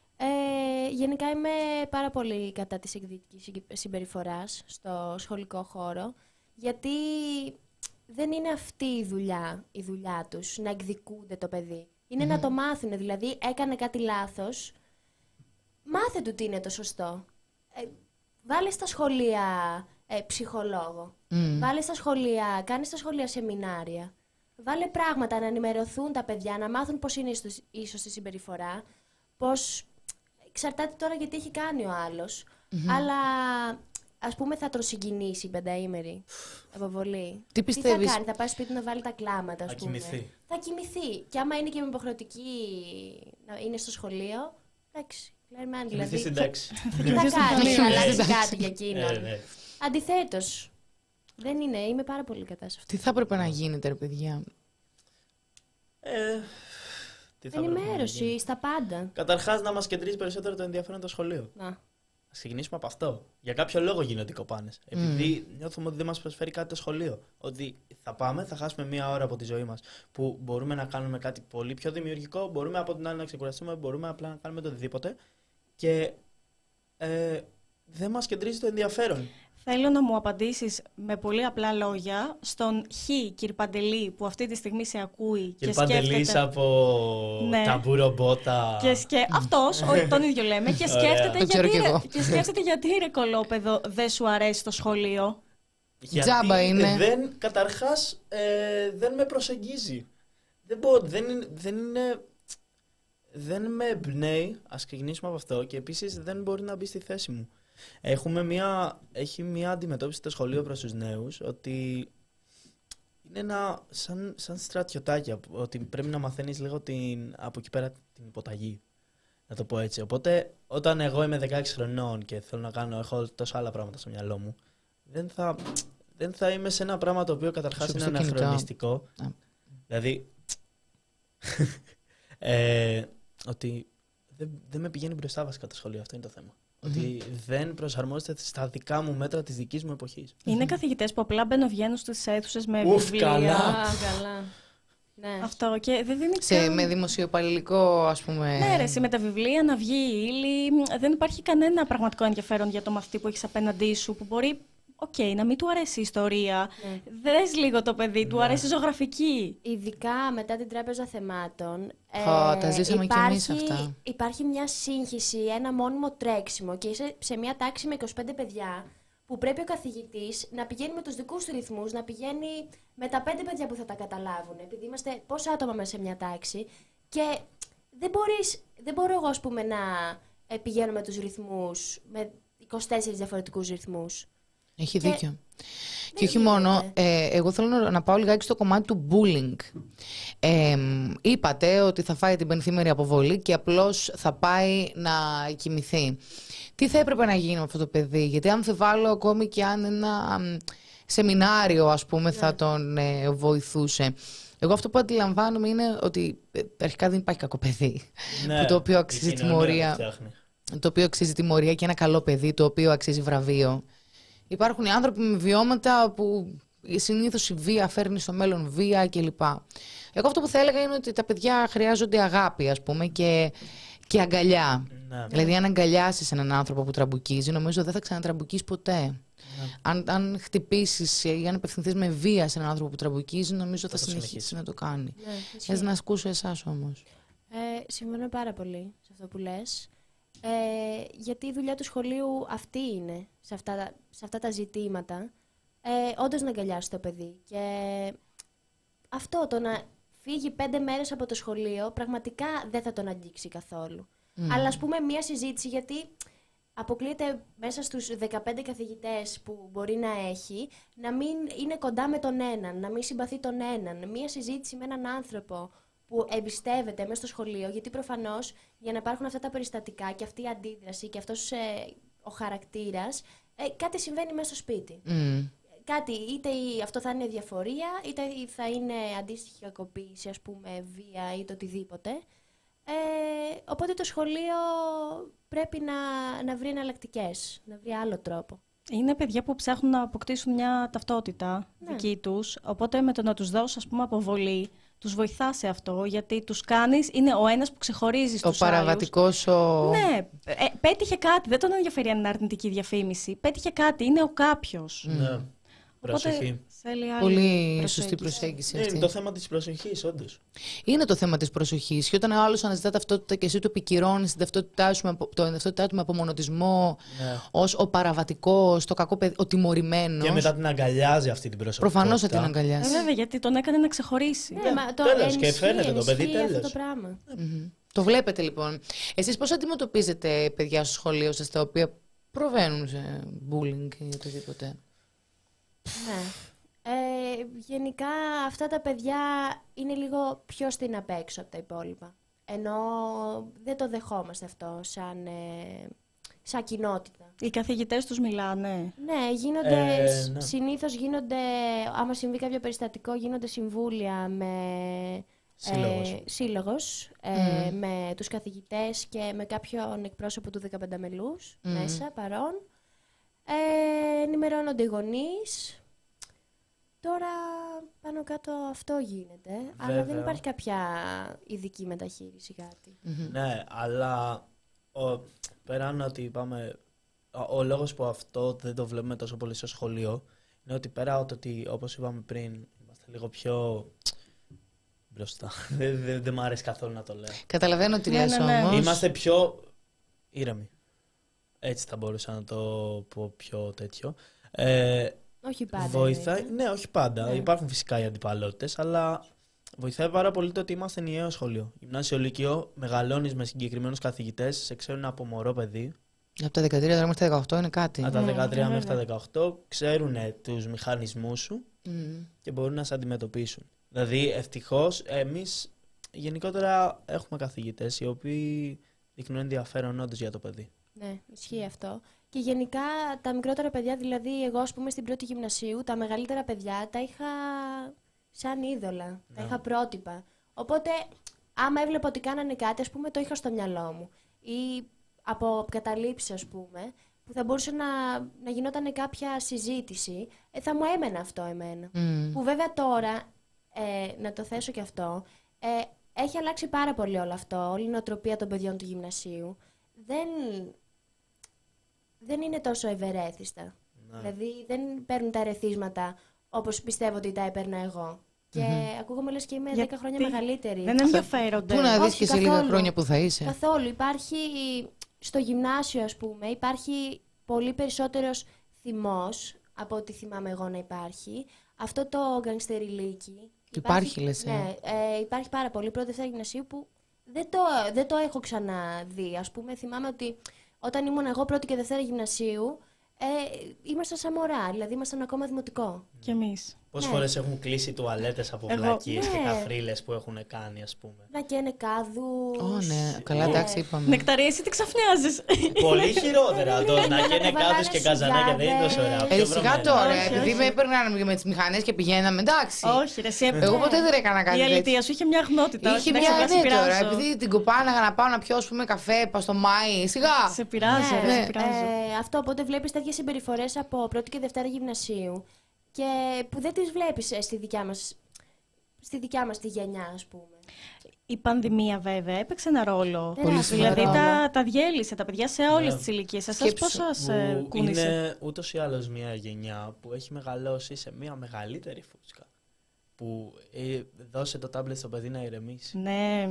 Ε, γενικά είμαι πάρα πολύ κατά της εκδικητικής συγκε- συμπεριφοράς στο σχολικό χώρο, γιατί δεν είναι αυτή η δουλειά, η δουλειά τους, να εκδικούνται το παιδί. Είναι να το μάθουν, δηλαδή έκανε κάτι λάθος, μάθε του τι είναι το σωστό. Ε, βάλε στα σχολεία ε, ψυχολόγο, Μμ. βάλε στα σχολεία, κάνε στα σχολεία σεμινάρια. Βάλε πράγματα να ενημερωθούν τα παιδιά, να μάθουν πώς είναι ίσως- ίσως η συμπεριφορά, πώς εξαρτάται τώρα γιατί έχει κάνει ο άλλος, αλλά ας πούμε θα τον συγκινήσει η πενταήμερη αποβολή. Τι Τι πιστεύεις? θα κάνει, θα πάει σπίτι να βάλει τα κλάματα, ας Θα πούμε. κοιμηθεί. Θα κοιμηθεί. Και άμα είναι και με υποχρεωτική να είναι στο σχολείο, εντάξει. Κλαίρουμε, Κοιμηθεί δηλαδή. στην τάξη. Τι θα κάνει, θα αλλάξει κάτι για Ε, εκείνον. ναι. Αντιθέτως, δεν είναι, είμαι πάρα πολύ κατά σε αυτό. Τι θα έπρεπε να γίνεται, ρε παιδιά? Ε, τι θα έπρεπε να γίνει. Ενημέρωση στα πάντα. Καταρχάς να μας κεντρίζει περισσότερο το ενδιαφέρον το σχολείο. Να. Ας ξεκινήσουμε από αυτό. Για κάποιο λόγο γίνονται οι κοπάνες. Επειδή νιώθουμε ότι δεν μας προσφέρει κάτι το σχολείο. Ότι θα πάμε, θα χάσουμε μία ώρα από τη ζωή μας που μπορούμε να κάνουμε κάτι πολύ πιο δημιουργικό, μπορούμε από την άλλη να ξεκουραστούμε, μπορούμε απλά να κάνουμε το οτιδήποτε. Και ε, δεν μας κεντρίζει το ενδιαφέρον. Θέλω να μου απαντήσεις με πολύ απλά λόγια στον Χ, κύριε Παντελή, που αυτή τη στιγμή σε ακούει Και και Παντελής σκέφτεται... από Ναι. ταμπούρο μπότα. Και σκε... Αυτός, όχι, τον ίδιο λέμε, και Ωραία. σκέφτεται, Το ξέρω γιατί, κι εγώ. και σκέφτεται γιατί ρε κολόπεδο δεν σου αρέσει το σχολείο. Γιατί Τζάμπα είναι. Δεν, καταρχάς ε, δεν με προσεγγίζει. Δεν, μπορώ, δεν, είναι, δεν είναι... Δεν με εμπνέει, ας ξεκινήσουμε από αυτό, και επίσης δεν μπορεί να μπει στη θέση μου. Έχουμε μια, έχει μια αντιμετώπιση στο σχολείο προς τους νέους ότι είναι ένα σαν, σαν στρατιωτάκια, ότι πρέπει να μαθαίνεις λίγο την, από εκεί πέρα την υποταγή. Να το πω έτσι. Οπότε, όταν εγώ είμαι δεκαέξι χρονών και θέλω να κάνω, έχω τόσα άλλα πράγματα στο μυαλό μου, δεν θα, δεν θα είμαι σε ένα πράγμα το οποίο καταρχάς είναι αναχρονιστικό. Yeah. Δηλαδή, ε, ότι δεν, δεν με πηγαίνει μπροστά βασικά το σχολείο, αυτό είναι το θέμα. Mm-hmm. Ότι δεν προσαρμόζεται στα δικά μου μέτρα της δικής μου εποχής. Είναι mm-hmm. καθηγητές που απλά μπαίνουν στις αίθουσες με Ουφ, βιβλία. Καλά. Α, καλά. Ναι. Αυτό και δεν δίνει σε, καν... Με δημοσιοπαλληλικό, ας πούμε. Ναι, ρε, με τα βιβλία να βγει η ύλη. Δεν υπάρχει κανένα πραγματικό ενδιαφέρον για το μαθητή που έχεις απέναντί σου, που μπορεί, οκ, okay, να μην του αρέσει η ιστορία. Ναι. Δες λίγο το παιδί, ναι. του αρέσει η ζωγραφική. Ειδικά μετά την τράπεζα θεμάτων. Oh, ε, τα ζήσαμε υπάρχει, κι εμείς αυτά. Υπάρχει μια σύγχυση, ένα μόνιμο τρέξιμο και είσαι σε μια τάξη με είκοσι πέντε παιδιά. Που πρέπει ο καθηγητής να πηγαίνει με τους δικούς του ρυθμούς, να πηγαίνει με τα πέντε παιδιά που θα τα καταλάβουν. Επειδή είμαστε πόσα άτομα μέσα σε μια τάξη. Και δεν, μπορείς, δεν μπορώ εγώ, ας πούμε, να πηγαίνω με τους ρυθμούς, με είκοσι τέσσερις διαφορετικούς ρυθμούς. Έχει και... δίκιο. Και όχι μόνο, ε, εγώ θέλω να, να πάω λιγάκι στο κομμάτι του bullying. Ε, είπατε ότι θα φάει την πενθήμερη αποβολή και απλώς θα πάει να κοιμηθεί. Τι θα έπρεπε να γίνει με αυτό το παιδί, γιατί αμφιβάλλω ακόμη και αν ένα σεμινάριο, ας πούμε, θα τον ε, βοηθούσε. Εγώ αυτό που αντιλαμβάνομαι είναι ότι ε, αρχικά δεν υπάρχει κακό παιδί, ναι, το οποίο αξίζει τιμωρία, το οποίο αξίζει τιμωρία και ένα καλό παιδί, το οποίο αξίζει βραβείο. Υπάρχουν οι άνθρωποι με βιώματα που συνήθως η βία φέρνει στο μέλλον βία κλπ. Εγώ αυτό που θα έλεγα είναι ότι τα παιδιά χρειάζονται αγάπη, ας πούμε, και, και αγκαλιά. Ναι. Δηλαδή, αν αγκαλιάσεις έναν άνθρωπο που τραμπουκίζει, νομίζω δεν θα ξανατραμπουκείς ποτέ. Ναι. Αν, αν χτυπήσεις ή αν απευθυνθείς με βία σε έναν άνθρωπο που τραμπουκίζει, νομίζω θα, θα συνεχίσει να το κάνει. Ναι, Θες να ακούσω εσάς όμως. Ε, συμφωνώ πάρα πολύ σε αυτό που λες. Ε, γιατί η δουλειά του σχολείου αυτή είναι, σε αυτά, σε αυτά τα ζητήματα. Ε, όντως να αγκαλιάσει το παιδί. Και αυτό, το να φύγει πέντε μέρες από το σχολείο, πραγματικά δεν θα τον αγγίξει καθόλου. Mm. Αλλά ας πούμε μια συζήτηση, γιατί αποκλείεται μέσα στους δεκαπέντε καθηγητές που μπορεί να έχει, να μην είναι κοντά με τον έναν, να μην συμπαθεί τον έναν. Μια συζήτηση με έναν άνθρωπο που εμπιστεύεται μέσα στο σχολείο, γιατί προφανώς για να υπάρχουν αυτά τα περιστατικά και αυτή η αντίδραση και αυτός ε, ο χαρακτήρας, ε, κάτι συμβαίνει μέσα στο σπίτι. Mm. Κάτι, είτε αυτό θα είναι διαφορία, είτε θα είναι αντίστοιχη κακοποίηση, ας πούμε, βία ή το οτιδήποτε. Ε, οπότε το σχολείο πρέπει να, να βρει εναλλακτικές, να βρει άλλο τρόπο. Είναι παιδιά που ψάχνουν να αποκτήσουν μια ταυτότητα ναι. δική τους, οπότε με το να τους δώσεις, ας πούμε, αποβολή, τους βοηθά σε αυτό, γιατί τους κάνεις, είναι ο ένας που ξεχωρίζει στους άλλους. Ο παραβατικός, ο... Ναι, ε, πέτυχε κάτι, δεν τον ενδιαφέρει αν είναι αρνητική διαφήμιση, πέτυχε κάτι, είναι ο κάποιος. Mm. Ναι. Προσοχή. Πολύ σωστή προσέγγιση αυτή. Είναι το θέμα της προσοχής, όντως. Είναι το θέμα της προσοχής. Και όταν ο άλλος αναζητά ταυτότητα και εσύ του επικυρώνεις την ταυτότητά του με απομονωτισμό, ναι. ως ο παραβατικός, το κακό παιδί, ο τιμωρημένος. Και μετά την αγκαλιάζει αυτή την προσωπικότητα. Προφανώς θα την αγκαλιάζει. Ε, βέβαια, γιατί τον έκανε να ξεχωρίσει. Ναι, μα το τέλος, και φαίνεται το παιδί τέλος. Αυτό το πράγμα. Mm-hmm. Το βλέπετε λοιπόν. Εσείς πώς αντιμετωπίζετε παιδιά στο σχολείο σας τα οποία προβαίνουν σε bullying ή οτιδήποτε? Ναι. Ε, γενικά αυτά τα παιδιά είναι λίγο πιο στην απ' έξω από τα υπόλοιπα. Ενώ δεν το δεχόμαστε αυτό σαν, ε, σαν κοινότητα. Οι καθηγητές τους μιλάνε. Ναι, γίνονται, ε, ναι. συνήθως γίνονται, άμα συμβεί κάποιο περιστατικό, γίνονται συμβούλια με σύλλογος, ε, σύλλογος ε, mm. με τους καθηγητές και με κάποιον εκπρόσωπο του δεκαπέντε μελούς mm. μέσα, παρόν. Ε, ενημερώνονται οι γονείς. Τώρα πάνω κάτω αυτό γίνεται, βέβαια. Αλλά δεν υπάρχει κάποια ειδική μεταχείριση κάτι. Mm-hmm. Ναι, αλλά ο, πέραν ότι είπαμε, ο, ο λόγος που αυτό δεν το βλέπουμε τόσο πολύ στο σχολείο είναι ότι πέρα ότι, όπως είπαμε πριν, είμαστε λίγο πιο μπροστά. Δεν δε, δε μ' αρέσει καθόλου να το λέω. Καταλαβαίνω τι λες, ναι, ναι, ναι. όμως. Είμαστε πιο ήρεμοι. Έτσι θα μπορούσα να το πω πιο τέτοιο. Ε, όχι πάντα. Βοηθάει, ναι, όχι πάντα. Ναι. Υπάρχουν φυσικά οι αντιπαλότητες, αλλά βοηθάει πάρα πολύ το ότι είμαστε ενιαίο σχολείο. Γυμνάσιο Λύκειο, μεγαλώνεις με συγκεκριμένους καθηγητές, σε ξέρουν από μωρό παιδί. Από τα δεκατρία μέχρι τα δεκαοκτώ είναι κάτι. Από τα δεκατρία ναι, μέχρι τα δεκαοκτώ ξέρουν τους μηχανισμούς σου mm. και μπορούν να σε αντιμετωπίσουν. Δηλαδή, ευτυχώς, εμείς γενικότερα έχουμε καθηγητές οι οποίοι δείχνουν ενδιαφέρον όντως για το παιδί. Ναι, ισχύει αυτό. Και γενικά τα μικρότερα παιδιά, δηλαδή εγώ ας πούμε στην πρώτη γυμνασίου, τα μεγαλύτερα παιδιά τα είχα σαν είδωλα, ναι. τα είχα πρότυπα. Οπότε άμα έβλεπα ότι κάνανε κάτι, ας πούμε, το είχα στο μυαλό μου. Ή από καταλήψεις, ας πούμε, που θα μπορούσε να, να γινόταν κάποια συζήτηση, ε, θα μου έμενε αυτό εμένα. Mm. Που βέβαια τώρα, ε, να το θέσω και αυτό, ε, έχει αλλάξει πάρα πολύ όλο αυτό, όλη η νοοτροπία των παιδιών του γυμνασίου. Δεν, δεν είναι τόσο ευερέθιστα. Ναι. Δηλαδή δεν παίρνουν τα ερεθίσματα όπως πιστεύω ότι τα έπαιρνα εγώ. Και mm-hmm. ακούγομαι λες και είμαι Γιατί δέκα χρόνια μεγαλύτερη. Δεν ενδιαφέρονται. Πού να δεις και σε λίγα χρόνια που θα είσαι. Καθόλου. Υπάρχει στο γυμνάσιο, ας πούμε, υπάρχει πολύ περισσότερος θυμός από ό,τι θυμάμαι εγώ να υπάρχει. Αυτό το γκανγκστεριλίκι. Υπάρχει, λες. Ε. Ναι, ε, υπάρχει πάρα πολύ. Πρώτη δεύτερη γυμνασίου που δεν το, δεν το έχω ξαναδεί. Ας πούμε, θυμάμαι ότι όταν ήμουν εγώ πρώτη και δευτέρα γυμνασίου, ε, ήμασταν σαν μωρά, δηλαδή ήμασταν ακόμα δημοτικό. Κι εμείς. Πόσες ναι. φορές έχουν κλείσει τουαλέτες από Εγώ... βλακίες ναι. και καφρίλες που έχουν κάνει, ας πούμε. Να και νεκάδους. Ω, ναι, καλά, ναι. εντάξει, είπαμε. Νεκταρία, εσύ τι ξαφνιάζεις. Πολύ χειρότερα. Το να και νεκάδους και καζανάκια δεν είναι τόσο ωραία. Ε, σιγά τώρα, Όχι, επειδή όχι. με έπαιρναν με τις μηχανές και πηγαίναμε, εντάξει. Όχι, ρε, εσύ Εγώ ποτέ δεν έκανα κάτι Η τέτοιο. αλήθεια σου είχε μια αγνότητα. Είχε όχι, μια να σε ναι τώρα, πειράζω. επειδή την κοπάναγα να πάω να πιω, ας πούμε, καφέ, πάω στο Μάη, σιγά. Σε πειράζω, Ναι, ρε, σε ναι. πειράζω. Ε, αυτό, οπότε βλέπεις τέτοιες συμπεριφορές από πρώτη και δευτέρα γυμνασίου και που δεν τις βλέπεις ε, στη δικιά μας, στη δικιά μας τη γενιά, ας πούμε. Η πανδημία, βέβαια, έπαιξε ένα ρόλο. Πολύ Δηλαδή σημαντικό. τα, τα διέλυσε τα παιδιά σε όλες Ναι. τις ηλικίες. Εσάς Σκέψου πώς σας ε, Που κούνησε. είναι ούτως ή άλλως μια γενιά που έχει μεγαλώσει σε μια μεγαλύτερη φούσκα. Που ε, δώσε το τάμπλετ στο παιδί να ηρεμήσει. Ναι.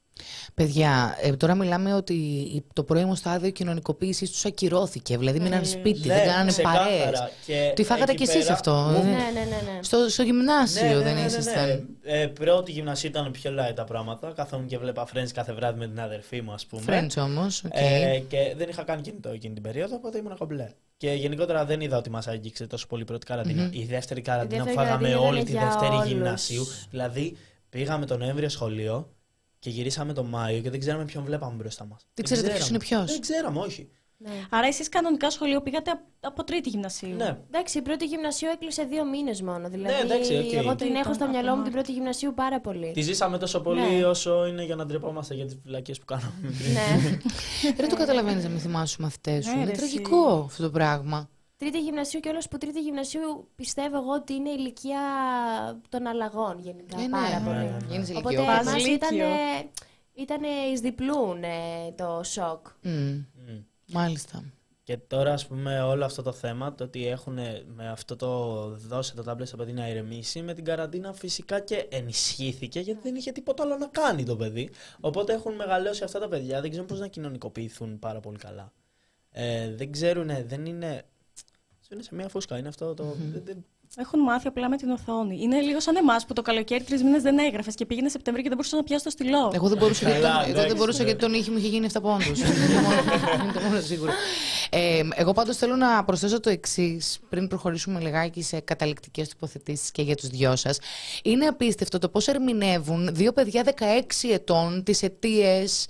Παιδιά, ε, τώρα μιλάμε ότι το πρώιμο στάδιο κοινωνικοποίησης τους ακυρώθηκε. Δηλαδή μείναν Ε, σπίτι, Ναι, δεν κάνανε ξεκάθαρα. παρέες. Και Τι φάγατε εκεί κι εσείς πέρα- αυτό. Μου- ε? Ναι, ναι, ναι, ναι. Στο, στο γυμνάσιο Ναι, ναι, δεν ναι, ναι, ήσασταν. ναι. Ε, πρώτη γυμνασίου ήταν πιο light τα πράγματα. Καθόμουν και βλέπα Friends κάθε βράδυ με την αδερφή μου, ας πούμε. Friends όμως, οκ. Ε, και δεν είχα κάνει κινητό εκείνη την περίοδο, οπότε ήμουν κομπλέ. Και γενικότερα δεν είδα ότι μας άγγιξε τόσο πολύ η πρώτη καραντίνα. Mm-hmm. Η δεύτερη καραντίνα δεύτερη φάγαμε καραντίνα όλη ήταν τη για δεύτερη όλους. γυμνασίου. Δηλαδή πήγαμε τον Νοέμβριο σχολείο και γυρίσαμε τον Μάιο και δεν ξέραμε ποιον βλέπαμε μπροστά μας. Δεν ξέρετε ποιος είναι ποιος. Δεν ξέραμε, όχι. Ναι. Άρα εσείς κανονικά σχολείο πήγατε απ- από τρίτη γυμνασίου. Ναι. Εντάξει, η πρώτη γυμνασίου έκλεισε δύο μήνες μόνο. Δηλαδή, εντάξει, οκ. εγώ την Ήταν έχω στο μυαλό μου ακόμα. την πρώτη γυμνασίου πάρα πολύ. Τη ζήσαμε τόσο πολύ Ναι. όσο είναι για να ντρεπόμαστε για τις φυλακίες που κάναμε. Ναι. Δεν το καταλαβαίνεις να μην θυμάσαι τους μαθητές σου. Ναι, Είναι ρε, εσύ. τραγικό αυτό το πράγμα. Τρίτη γυμνασίου και όλος που τρίτη γυμνασίου πιστεύω εγώ ότι είναι η ηλικία των αλλαγών γενικά. Ε, πάρα ναι, πολύ. ναι, ναι. Γίνεις Οπότε ηλικιώδης. Πας εμάς ήταν, λύκειο. ήτανε εις διπλούν ε, το σοκ. Μμ, Μμ. Μάλιστα. Και τώρα, ας πούμε, όλο αυτό το θέμα, το ότι έχουν με αυτό το δώσε το τάμπλετ στο παιδί να ηρεμήσει, με την καραντίνα φυσικά και ενισχύθηκε, γιατί δεν είχε τίποτα άλλο να κάνει το παιδί. Οπότε έχουν μεγαλώσει αυτά τα παιδιά, δεν ξέρουν πώς να κοινωνικοποιηθούν πάρα πολύ καλά. Ε, δεν ξέρουν, δεν είναι. Είναι σε μια φούσκα, είναι αυτό το. δεν- δεν- Έχουν μάθει απλά με την οθόνη. Είναι λίγο σαν εμάς που το καλοκαίρι τρεις μήνες δεν έγραφες και πήγαινε Σεπτέμβριο και δεν μπορούσες να πιάσεις το στυλό. Εγώ δεν μπορούσα, γιατί, Καλά, τον, εγώ δεν εντάξει, μπορούσα ναι. γιατί τον ήχη μου είχε γίνει επτά πόντους. Είναι το μόνο- είναι το μόνο σίγουρο. Ε, εγώ πάντως θέλω να προσθέσω το εξής, πριν προχωρήσουμε λιγάκι σε καταληκτικές τοποθετήσεις και για τους δυο σας. Είναι απίστευτο το πώς ερμηνεύουν δύο παιδιά δεκαέξι ετών τις αιτίες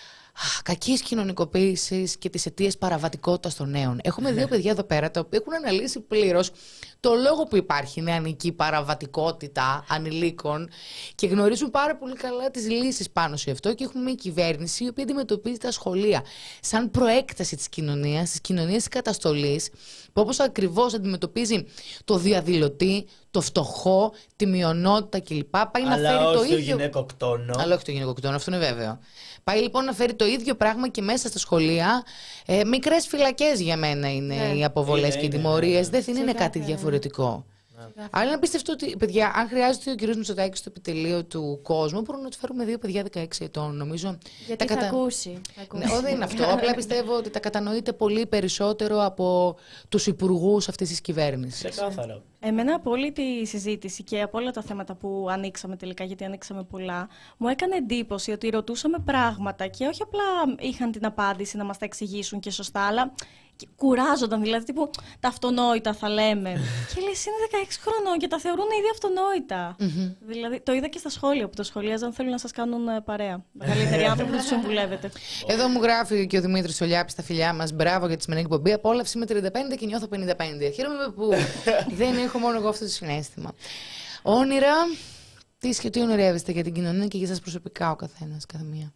κακής κοινωνικοποίησης και τις αιτίες παραβατικότητας των νέων. Έχουμε δύο παιδιά εδώ πέρα τα οποία έχουν αναλύσει πλήρως το λόγο που υπάρχει νεανική παραβατικότητα ανηλίκων και γνωρίζουν πάρα πολύ καλά τις λύσεις πάνω σε αυτό και έχουμε μια κυβέρνηση η οποία αντιμετωπίζει τα σχολεία σαν προέκταση της κοινωνίας, της κοινωνίας της καταστολής, που όπως ακριβώς αντιμετωπίζει το διαδηλωτή, το φτωχό, τη μειονότητα κλπ. Πάει να Αλλά φέρει το όχι το ίδιο. γυναικοκτόνο. Αλλά όχι το γυναικοκτόνο, αυτό είναι βέβαιο. Πάει λοιπόν να φέρει το ίδιο πράγμα και μέσα στα σχολεία. Ε, μικρές φυλακές για μένα είναι Ναι. οι αποβολές Είναι, και οι είναι, τιμωρίες. ναι. Δεν είναι κάτι Ξεκάθαρα. διαφορετικό. Αλλά είναι απίστευτο ότι, παιδιά, αν χρειάζεται ο κ. Μητσοτάκης στο επιτελείο του κόσμου, μπορούμε να του φέρουμε δύο παιδιά δεκαέξι ετών. Νομίζω. Γιατί τα θα κατα- ακούσει. Θα ακούσει. Ναι, ό, δεν είναι αυτό. Απλά πιστεύω ότι τα κατανοείτε πολύ περισσότερο από τους υπουργούς αυτής της κυβέρνησης. Ξεκάθαρα. Εμένα από όλη τη συζήτηση και από όλα τα θέματα που ανοίξαμε τελικά, γιατί ανοίξαμε πολλά, μου έκανε εντύπωση ότι ρωτούσαμε πράγματα και όχι απλά είχαν την απάντηση να μας τα εξηγήσουν και σωστά, αλλά Και κουράζονταν, δηλαδή τύπου τα αυτονόητα θα λέμε. Και λες, είναι δεκαέξι χρονών και τα θεωρούν ήδη αυτονόητα. Mm-hmm. Δηλαδή, το είδα και στα σχόλια που το σχολίαζαν, θέλουν να σας κάνουν ε, παρέα. Μεγαλύτεροι άνθρωποι που τους συμβουλεύετε. Εδώ μου γράφει και ο Δημήτρης Ολιάπης στα φιλιά μας. Μπράβο για τη σημερινή εκπομπή. Απόλαυση με τριάντα πέντε και νιώθω πενήντα πέντε. Χαίρομαι που δεν έχω μόνο εγώ αυτό το συναίσθημα. Όνειρα. Τι σχετί ονειρεύεστε για την κοινωνία και για σας προσωπικά ο καθένας, κάθε μία.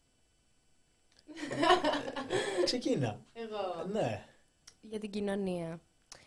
Ξεκίνα. Εγώ. Ναι. Για την κοινωνία.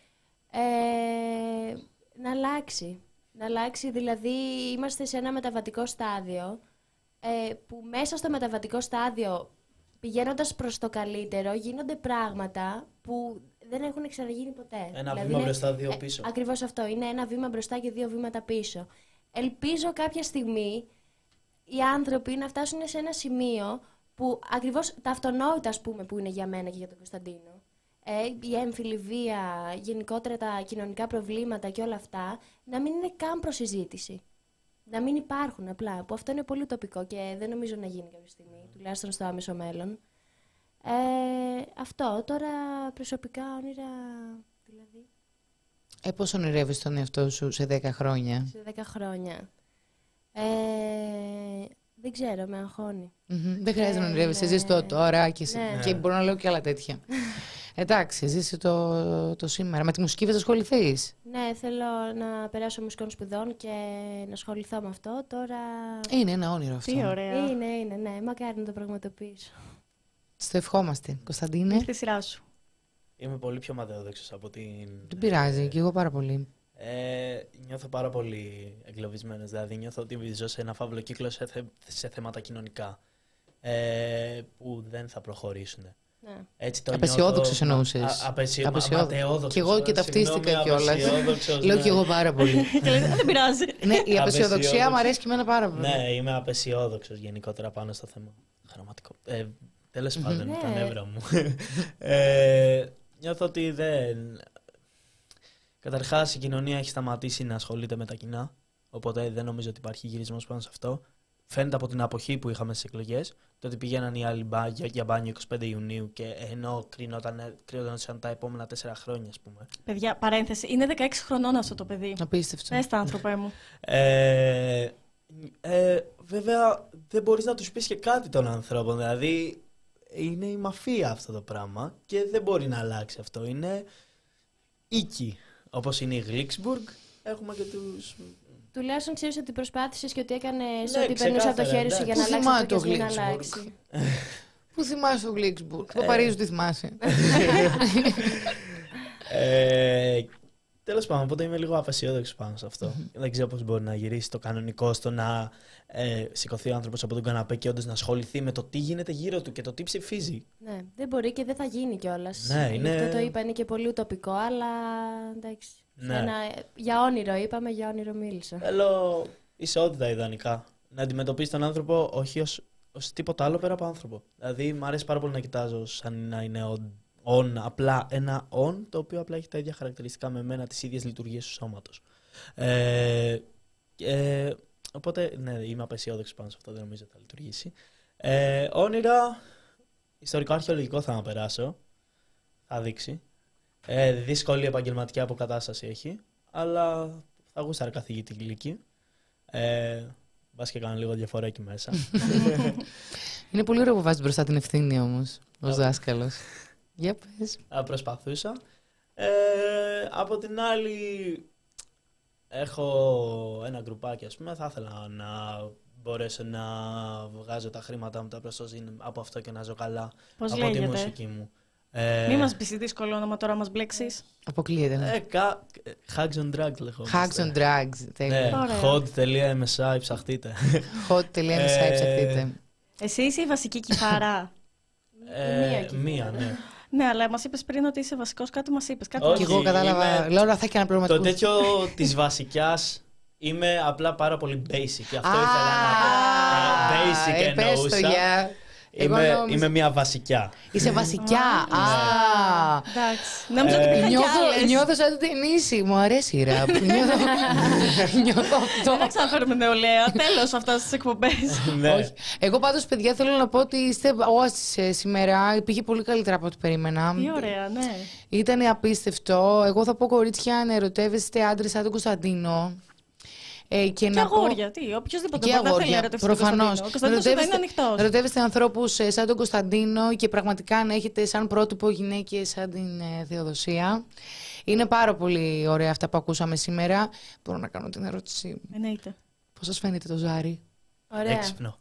Ε, να αλλάξει. Να αλλάξει, δηλαδή είμαστε σε ένα μεταβατικό στάδιο ε, που μέσα στο μεταβατικό στάδιο πηγαίνοντας προς το καλύτερο γίνονται πράγματα που δεν έχουν ξαναγίνει ποτέ. Ένα δηλαδή, βήμα είναι, μπροστά, δύο πίσω. Ε, ακριβώς αυτό. Είναι ένα βήμα μπροστά και δύο βήματα πίσω. Ελπίζω κάποια στιγμή οι άνθρωποι να φτάσουν σε ένα σημείο που ακριβώς τα αυτονόητα, ας πούμε, που είναι για μένα και για τον Κωνσταντίνο, ε, η έμφυλη βία, γενικότερα τα κοινωνικά προβλήματα και όλα αυτά, να μην είναι καν προσυζήτηση. Να μην υπάρχουν απλά, που αυτό είναι πολύ τοπικό και δεν νομίζω να γίνει κάποια στιγμή, τουλάχιστον στο άμεσο μέλλον. Ε, αυτό, τώρα προσωπικά όνειρα, δηλαδή. Ε, πώς ονειρεύεις τον εαυτό σου σε δέκα χρόνια? Σε δέκα χρόνια. Ε, δεν ξέρω, με αγχώνει. Mm-hmm. Δεν χρειάζεται να ονειρεύεσαι, ναι. ζεις το τώρα και, σε... Ναι. και μπορώ να λέω και άλλα τέτοια. Εντάξει, ζήσει το, το σήμερα. Με τη μουσική θα ασχοληθείς? Ναι, θέλω να περάσω μουσικών σπουδών και να ασχοληθώ με αυτό. Τώρα. Είναι ένα όνειρο αυτό. Τι ωραία. Είναι, είναι, ναι. Μακάρι να το πραγματοποιήσω. Στο ευχόμαστε. Κωνσταντίνε. Είναι στη σειρά σου. Είμαι πολύ πιο ματαιόδοξος από την... Δεν πειράζει, και εγώ πάρα πολύ. Ε, νιώθω πάρα πολύ εγκλωβισμένος. Δηλαδή νιώθω ότι ζω σε ένα φαύλο κύκλο σε, θε, σε θέματα κοινωνικά ε, που δεν θα προχωρήσουν. Ναι. Έτσι το Απεσιόδοξος νιώθω, εννοούσες. Α, απεσιο, Απεσιόδοξος. ματαιόδοξος. Κι εγώ και ταυτίστηκα Συγγνώμη, κιόλας. απεσιόδοξος, Λέω ναι. κι εγώ πάρα πολύ. Και λέει, δεν πειράζει. Ναι, η απεσιοδοξία Απεσιόδοξος. μου αρέσει και εμένα πάρα πολύ. Ναι, είμαι απεσιόδοξος γενικότερα πάνω στο θέμα. Χρωματικό. Ε, τέλος πάντων, Ναι. τα νεύρα μου. ε, νιώθω ότι δεν... Καταρχάς η κοινωνία έχει σταματήσει να ασχολείται με τα κοινά, οπότε δεν νομίζω ότι υπάρχει γυρισμός πάνω σε αυτό. Φαίνεται από την αποχή που είχαμε στις εκλογές, το ότι πηγαίναν οι άλλοι μπα, για, για μπάνιο εικοστή πέμπτη Ιουνίου και ενώ κρίνονταν, κρίνονταν σαν τα επόμενα τέσσερα χρόνια, ας πούμε. Παιδιά, παρένθεση. Είναι δεκαέξι χρονών αυτό το παιδί. Απίστευτο. Πες τα, άνθρωπέ μου. Ε, ε, βέβαια δεν μπορείς να τους πεις και κάτι των ανθρώπων, δηλαδή είναι η μαφία αυτό το πράγμα και δεν μπορεί να αλλάξει αυτό, είναι οίκη. Όπως είναι η Γλίξμπουργκ, έχουμε και τους... Τουλάχιστον ξέρεις ότι προσπάθησες και ότι έκανες Ναι, ό,τι περνούσε από το ξεκάθαρα, χέρι σου για να εντάξει. αλλάξει Πού αυτό και θυμάται να ο αλλάξει. Πού θυμάσαι το Γλίξμπουργκ? Το Παρίσι τι θυμάσαι? ε, τέλος πάντων, οπότε είμαι λίγο απεσιόδοξος πάνω σε αυτό. Δεν ξέρω πώς μπορεί να γυρίσει το κανονικό στο να ε, σηκωθεί ο άνθρωπος από τον καναπέ και όντως να ασχοληθεί με το τι γίνεται γύρω του και το τι ψηφίζει. Ναι, δεν μπορεί και δεν θα γίνει κιόλας. Ναι, είναι- Αυτό το είπα, είναι και πολύ ουτοπικό, αλλά εντάξει. Ναι. Ένα, για όνειρο είπαμε, για όνειρο μίλησα. Θέλω ισότητα ιδανικά. Να αντιμετωπίσει τον άνθρωπο όχι ως, ως τίποτα άλλο πέρα από άνθρωπο. Δηλαδή, μου αρέσει πάρα πολύ να κοιτάζω σαν να είναι on, on, απλά ένα on, το οποίο απλά έχει τα ίδια χαρακτηριστικά με μένα, τις ίδιες λειτουργίες του σώματος. Ε, ε, οπότε, ναι, είμαι απεσιόδοξος πάνω σε αυτό, δεν νομίζω ότι θα λειτουργήσει. Ε, όνειρα, ιστορικό αρχαιολογικό θα να περάσω. Θα δείξει. Ε, δύσκολη επαγγελματική αποκατάσταση έχει, αλλά θα γούσταρα καθηγητή Λύκη. Ε, Μπας και κάνω λίγο διαφορά εκεί μέσα. Είναι πολύ ωραίο που βάζεις μπροστά την ευθύνη όμως, ως δάσκαλος. Για πες. Θα προσπαθούσα. Ε, από την άλλη, έχω ένα γκρουπάκι, ας πούμε, θα ήθελα να μπορέσω να βγάζω τα χρήματα μου τα προς το ζήν από αυτό και να ζω καλά Πώς από τη λέγεται? μουσική μου. Ε, Μην μας πεις δύσκολο όνομα τώρα, μας μπλέξεις. Αποκλείεται. Ναι. ε, κα, Hugs and Drugs λεγόμαστε. Hugs and drugs. Ναι, Τέλεια. Ωραία. hot.msi, ψαχτείτε. Hot.msi ψαχτείτε. Εσύ είσαι η βασική κιθάρα. Ε, Μία κιθάρα. μία, ναι. Ναι, αλλά μας είπες πριν ότι είσαι βασικός, κάτι μας είπες. Κάτι Όχι. Και εγώ κατάλαβα. είμαι- Λέω να θα έκανα Το πραγματικούς. τέτοιο της βασικιάς είμαι απλά πάρα πολύ basic. Αυτό Α, ήθελα να πω. Ε, Basic ε, πες το, εννοούσα. για. Εγώ Είμαι, νόμιζα- είμαι μια βασικιά. Είσαι βασικιά. Α, Εντάξει. Νόμιζα ότι Ε, υπήρχαν κι νιώθω, άλλες. νιώθω σαν την Ταινίση. Μου αρέσει η ραπ. Νιώθω, νιώθω αυτό. Δεν ξαναφέρουμε νεολαία. Τέλος αυτά στις εκπομπές. Ναι. Όχι. Εγώ πάντως, παιδιά, θέλω να πω ότι είστε όασις σήμερα. Πήγε πολύ καλύτερα από ό,τι περίμενα. Τι ωραία, ναι. Ήταν απίστευτο. Εγώ θα πω, κορίτσια, να ερωτεύεστε άντρες σαν τον Κωνσταντίνο. Ε, και Και να πω... αγόρια, τι, οποιοδήποτε Και μπορεί να θέλει να αγόρια, ερωτευτεί τον προφανώς. Κωνσταντίνο. Ο Κωνσταντίνος δεν είναι ανοιχτός. Ρωτεύεστε ανθρώπους ε, σαν τον Κωνσταντίνο και πραγματικά να έχετε σαν πρότυπο γυναίκες σαν την ε, Θεοδοσία. Είναι πάρα πολύ ωραία αυτά που ακούσαμε σήμερα. Μπορώ να κάνω την ερώτησή μου. Εννοείται. Πώς σας φαίνεται το ζάρι? Ωραία. Έξυπνο.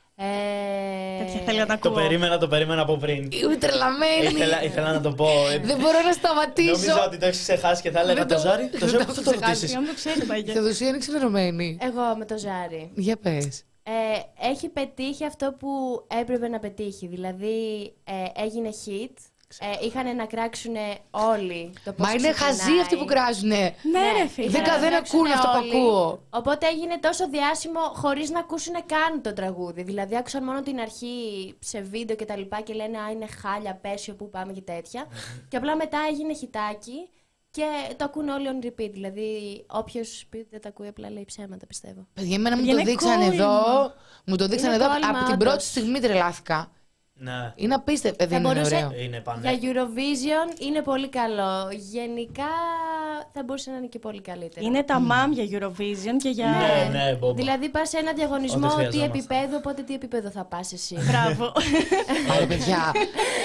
Ε... Τέτοια θέλει να Το ακούω. περίμενα, το περίμενα από πριν. Είμαι τρελαμένη. Ήθελα, ήθελα να το πω. Ε, Δεν μπορώ να σταματήσω. Νόμιζα ότι το έχει ξεχάσει και θα έλεγα Δεν το το- ζάρι. δεν Το ζάρι, το πού θα το έχω ξεχάσει. ρωτήσει. Αν το ξέρει, Η Μάγια. Θεοδοσία είναι ξενερωμένη. Εγώ με το ζάρι. Για πες. Ε, έχει πετύχει αυτό που έπρεπε να πετύχει. Δηλαδή ε, έγινε hit. Ε, είχαν να κράξουν όλοι το πώς Μα είναι χαζοί ξεκινάει. αυτοί που κράζουνε. Ναι, ρε φίλε. Δεν είχαν να δεν κράξουν ακούνε αυτό που όλοι. ακούω. Οπότε έγινε τόσο διάσημο χωρίς να ακούσουν καν το τραγούδι. Δηλαδή άκουσαν μόνο την αρχή σε βίντεο και τα λοιπά και λένε «Α, είναι χάλια, πέσιο, πού πάμε» και τέτοια. Και απλά μετά έγινε χιτάκι και το ακούν όλοι on repeat. Δηλαδή όποιος πει ότι δεν το ακούει απλά λέει ψέματα, πιστεύω. Παιδιά, εμένα μου Είναι το δείξαν κόλλημα. εδώ. Μου το δείξαν Είναι εδώ. κόλλημα, Από την όντως. πρώτη στιγμή τρελάθηκα. Ναι, Είναι απίστευτο. Ε, δεν είναι μπορούσε- ωραίο. είναι πανέ. Για Eurovision είναι πολύ καλό. Γενικά θα μπορούσε να είναι και πολύ καλύτερο. Είναι τα μάμ για Eurovision και για. Ναι, ναι, Μπομπο. Δηλαδή πας σε ένα διαγωνισμό Ό,τι τι χρειαζόμαστε. επίπεδο, οπότε τι επίπεδο θα πας εσύ. Μπράβο. Άρα, παιδιά.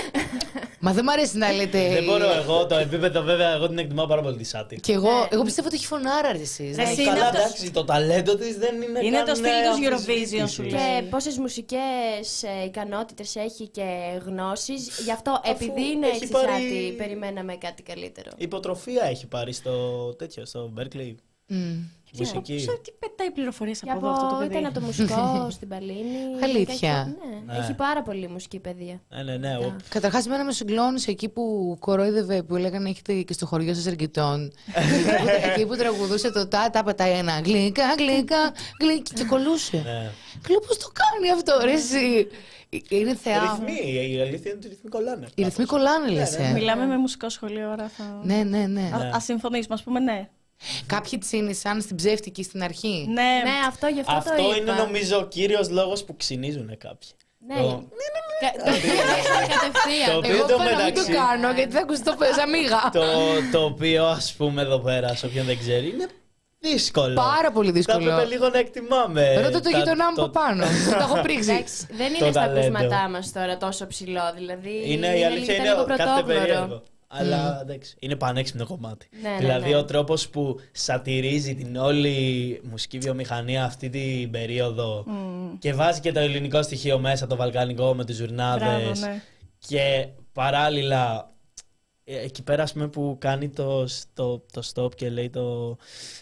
Μα δεν μ' αρέσει να λέτε. Δεν μπορώ εγώ, το επίπεδο βέβαια, εγώ την εκτιμάω πάρα πολύ τη Σάτι. Και εγώ, εγώ πιστεύω ότι έχει φωνάρα ρε εσείς. Ρε, Δεν- εσύ είναι Καλά, αυτός- εντάξει, το ταλέντο τη δεν είναι. Είναι καν, το στυλ ε, του αμφισβήτηση. Eurovision, σου λέει. Και πόσες μουσικές ε, ικανότητες έχει και γνώσεις. Γι' αυτό, επειδή είναι έχει έτσι πάρει- Σάτι, περιμέναμε κάτι καλύτερο. Υποτροφία έχει πάρει στο τέτοιο, στο Berkeley. Μμ. Μουσική. Ξέρω τι πετάει πληροφορίες Και από εδώ αυτό το από, παιδί. ήταν από το μουσικό στην Παλίνη. Αλήθεια. Έχει, ναι, Ναι. έχει πάρα πολύ μουσική παιδεία. Ναι, ναι, ναι. ο- Καταρχάς, εμένα με συγκλώνησε εκεί που κορόιδευε, που έλεγαν έχετε και στο χωριό σας Ερκητών. Εκεί που τραγουδούσε το τα, τα πατάει ένα γλυκά, γλυκά, γλυκά και κολούσε. Ναι. Και λέω πώς το κάνει αυτό, ρε εσύ. Είναι θεά. Ρυθμοί, η αλήθεια είναι ότι οι ρυθμοί κολλάνε. Οι ρυθμοί κολλάνε, λες, ναι, ναι. ε. Μιλάμε με μουσικό σχολείο, ώρα θα. Ναι, ναι, ναι. Ναι. Α συμφωνήσουμε, α πούμε, ναι. Κάποιοι τσίνησαν στην ψεύτικη στην αρχή. Ναι, Ναι, αυτό γι' αυτό, το Αυτό είπα. είναι νομίζω ο κύριος λόγος που ξυνίζουν κάποιοι. Ναι, Το- κα- το πήραξαν κατευθείαν. Το οποίο Εγώ το είπα να μην το μεταξύ- κάνω γιατί θα ακουστώ σαν μίγα. το, το οποίο ας πούμε εδώ πέρα, σε όποιον δεν ξέρει, είναι δύσκολο. Πάρα πολύ Θα δύσκολο. έπρεπε λίγο να εκτιμάμε. Ρώτα το τα- γειτονά μου το- από πάνω. Το έχω πρίξει. Εντάξει, δεν Το είναι στα ταλέντο. ακούσματά μας τώρα τόσο ψηλό. Δηλαδή, Είναι η αλήθεια, ήταν είναι λίγο κάτι πρωτόγνωρο. περίεργο. Αλλά εντάξει, είναι πανέξυπνο κομμάτι. Ναι, ναι, δηλαδή ναι. ο τρόπος που σατυρίζει την όλη μουσική βιομηχανία αυτή την περίοδο και βάζει και το ελληνικό στοιχείο μέσα, το βαλκανικό με τις μπράβο, ζουρνάδες ναι. και παράλληλα ε, εκεί πέρα ας πούμε, που κάνει το, το, το stop και λέει το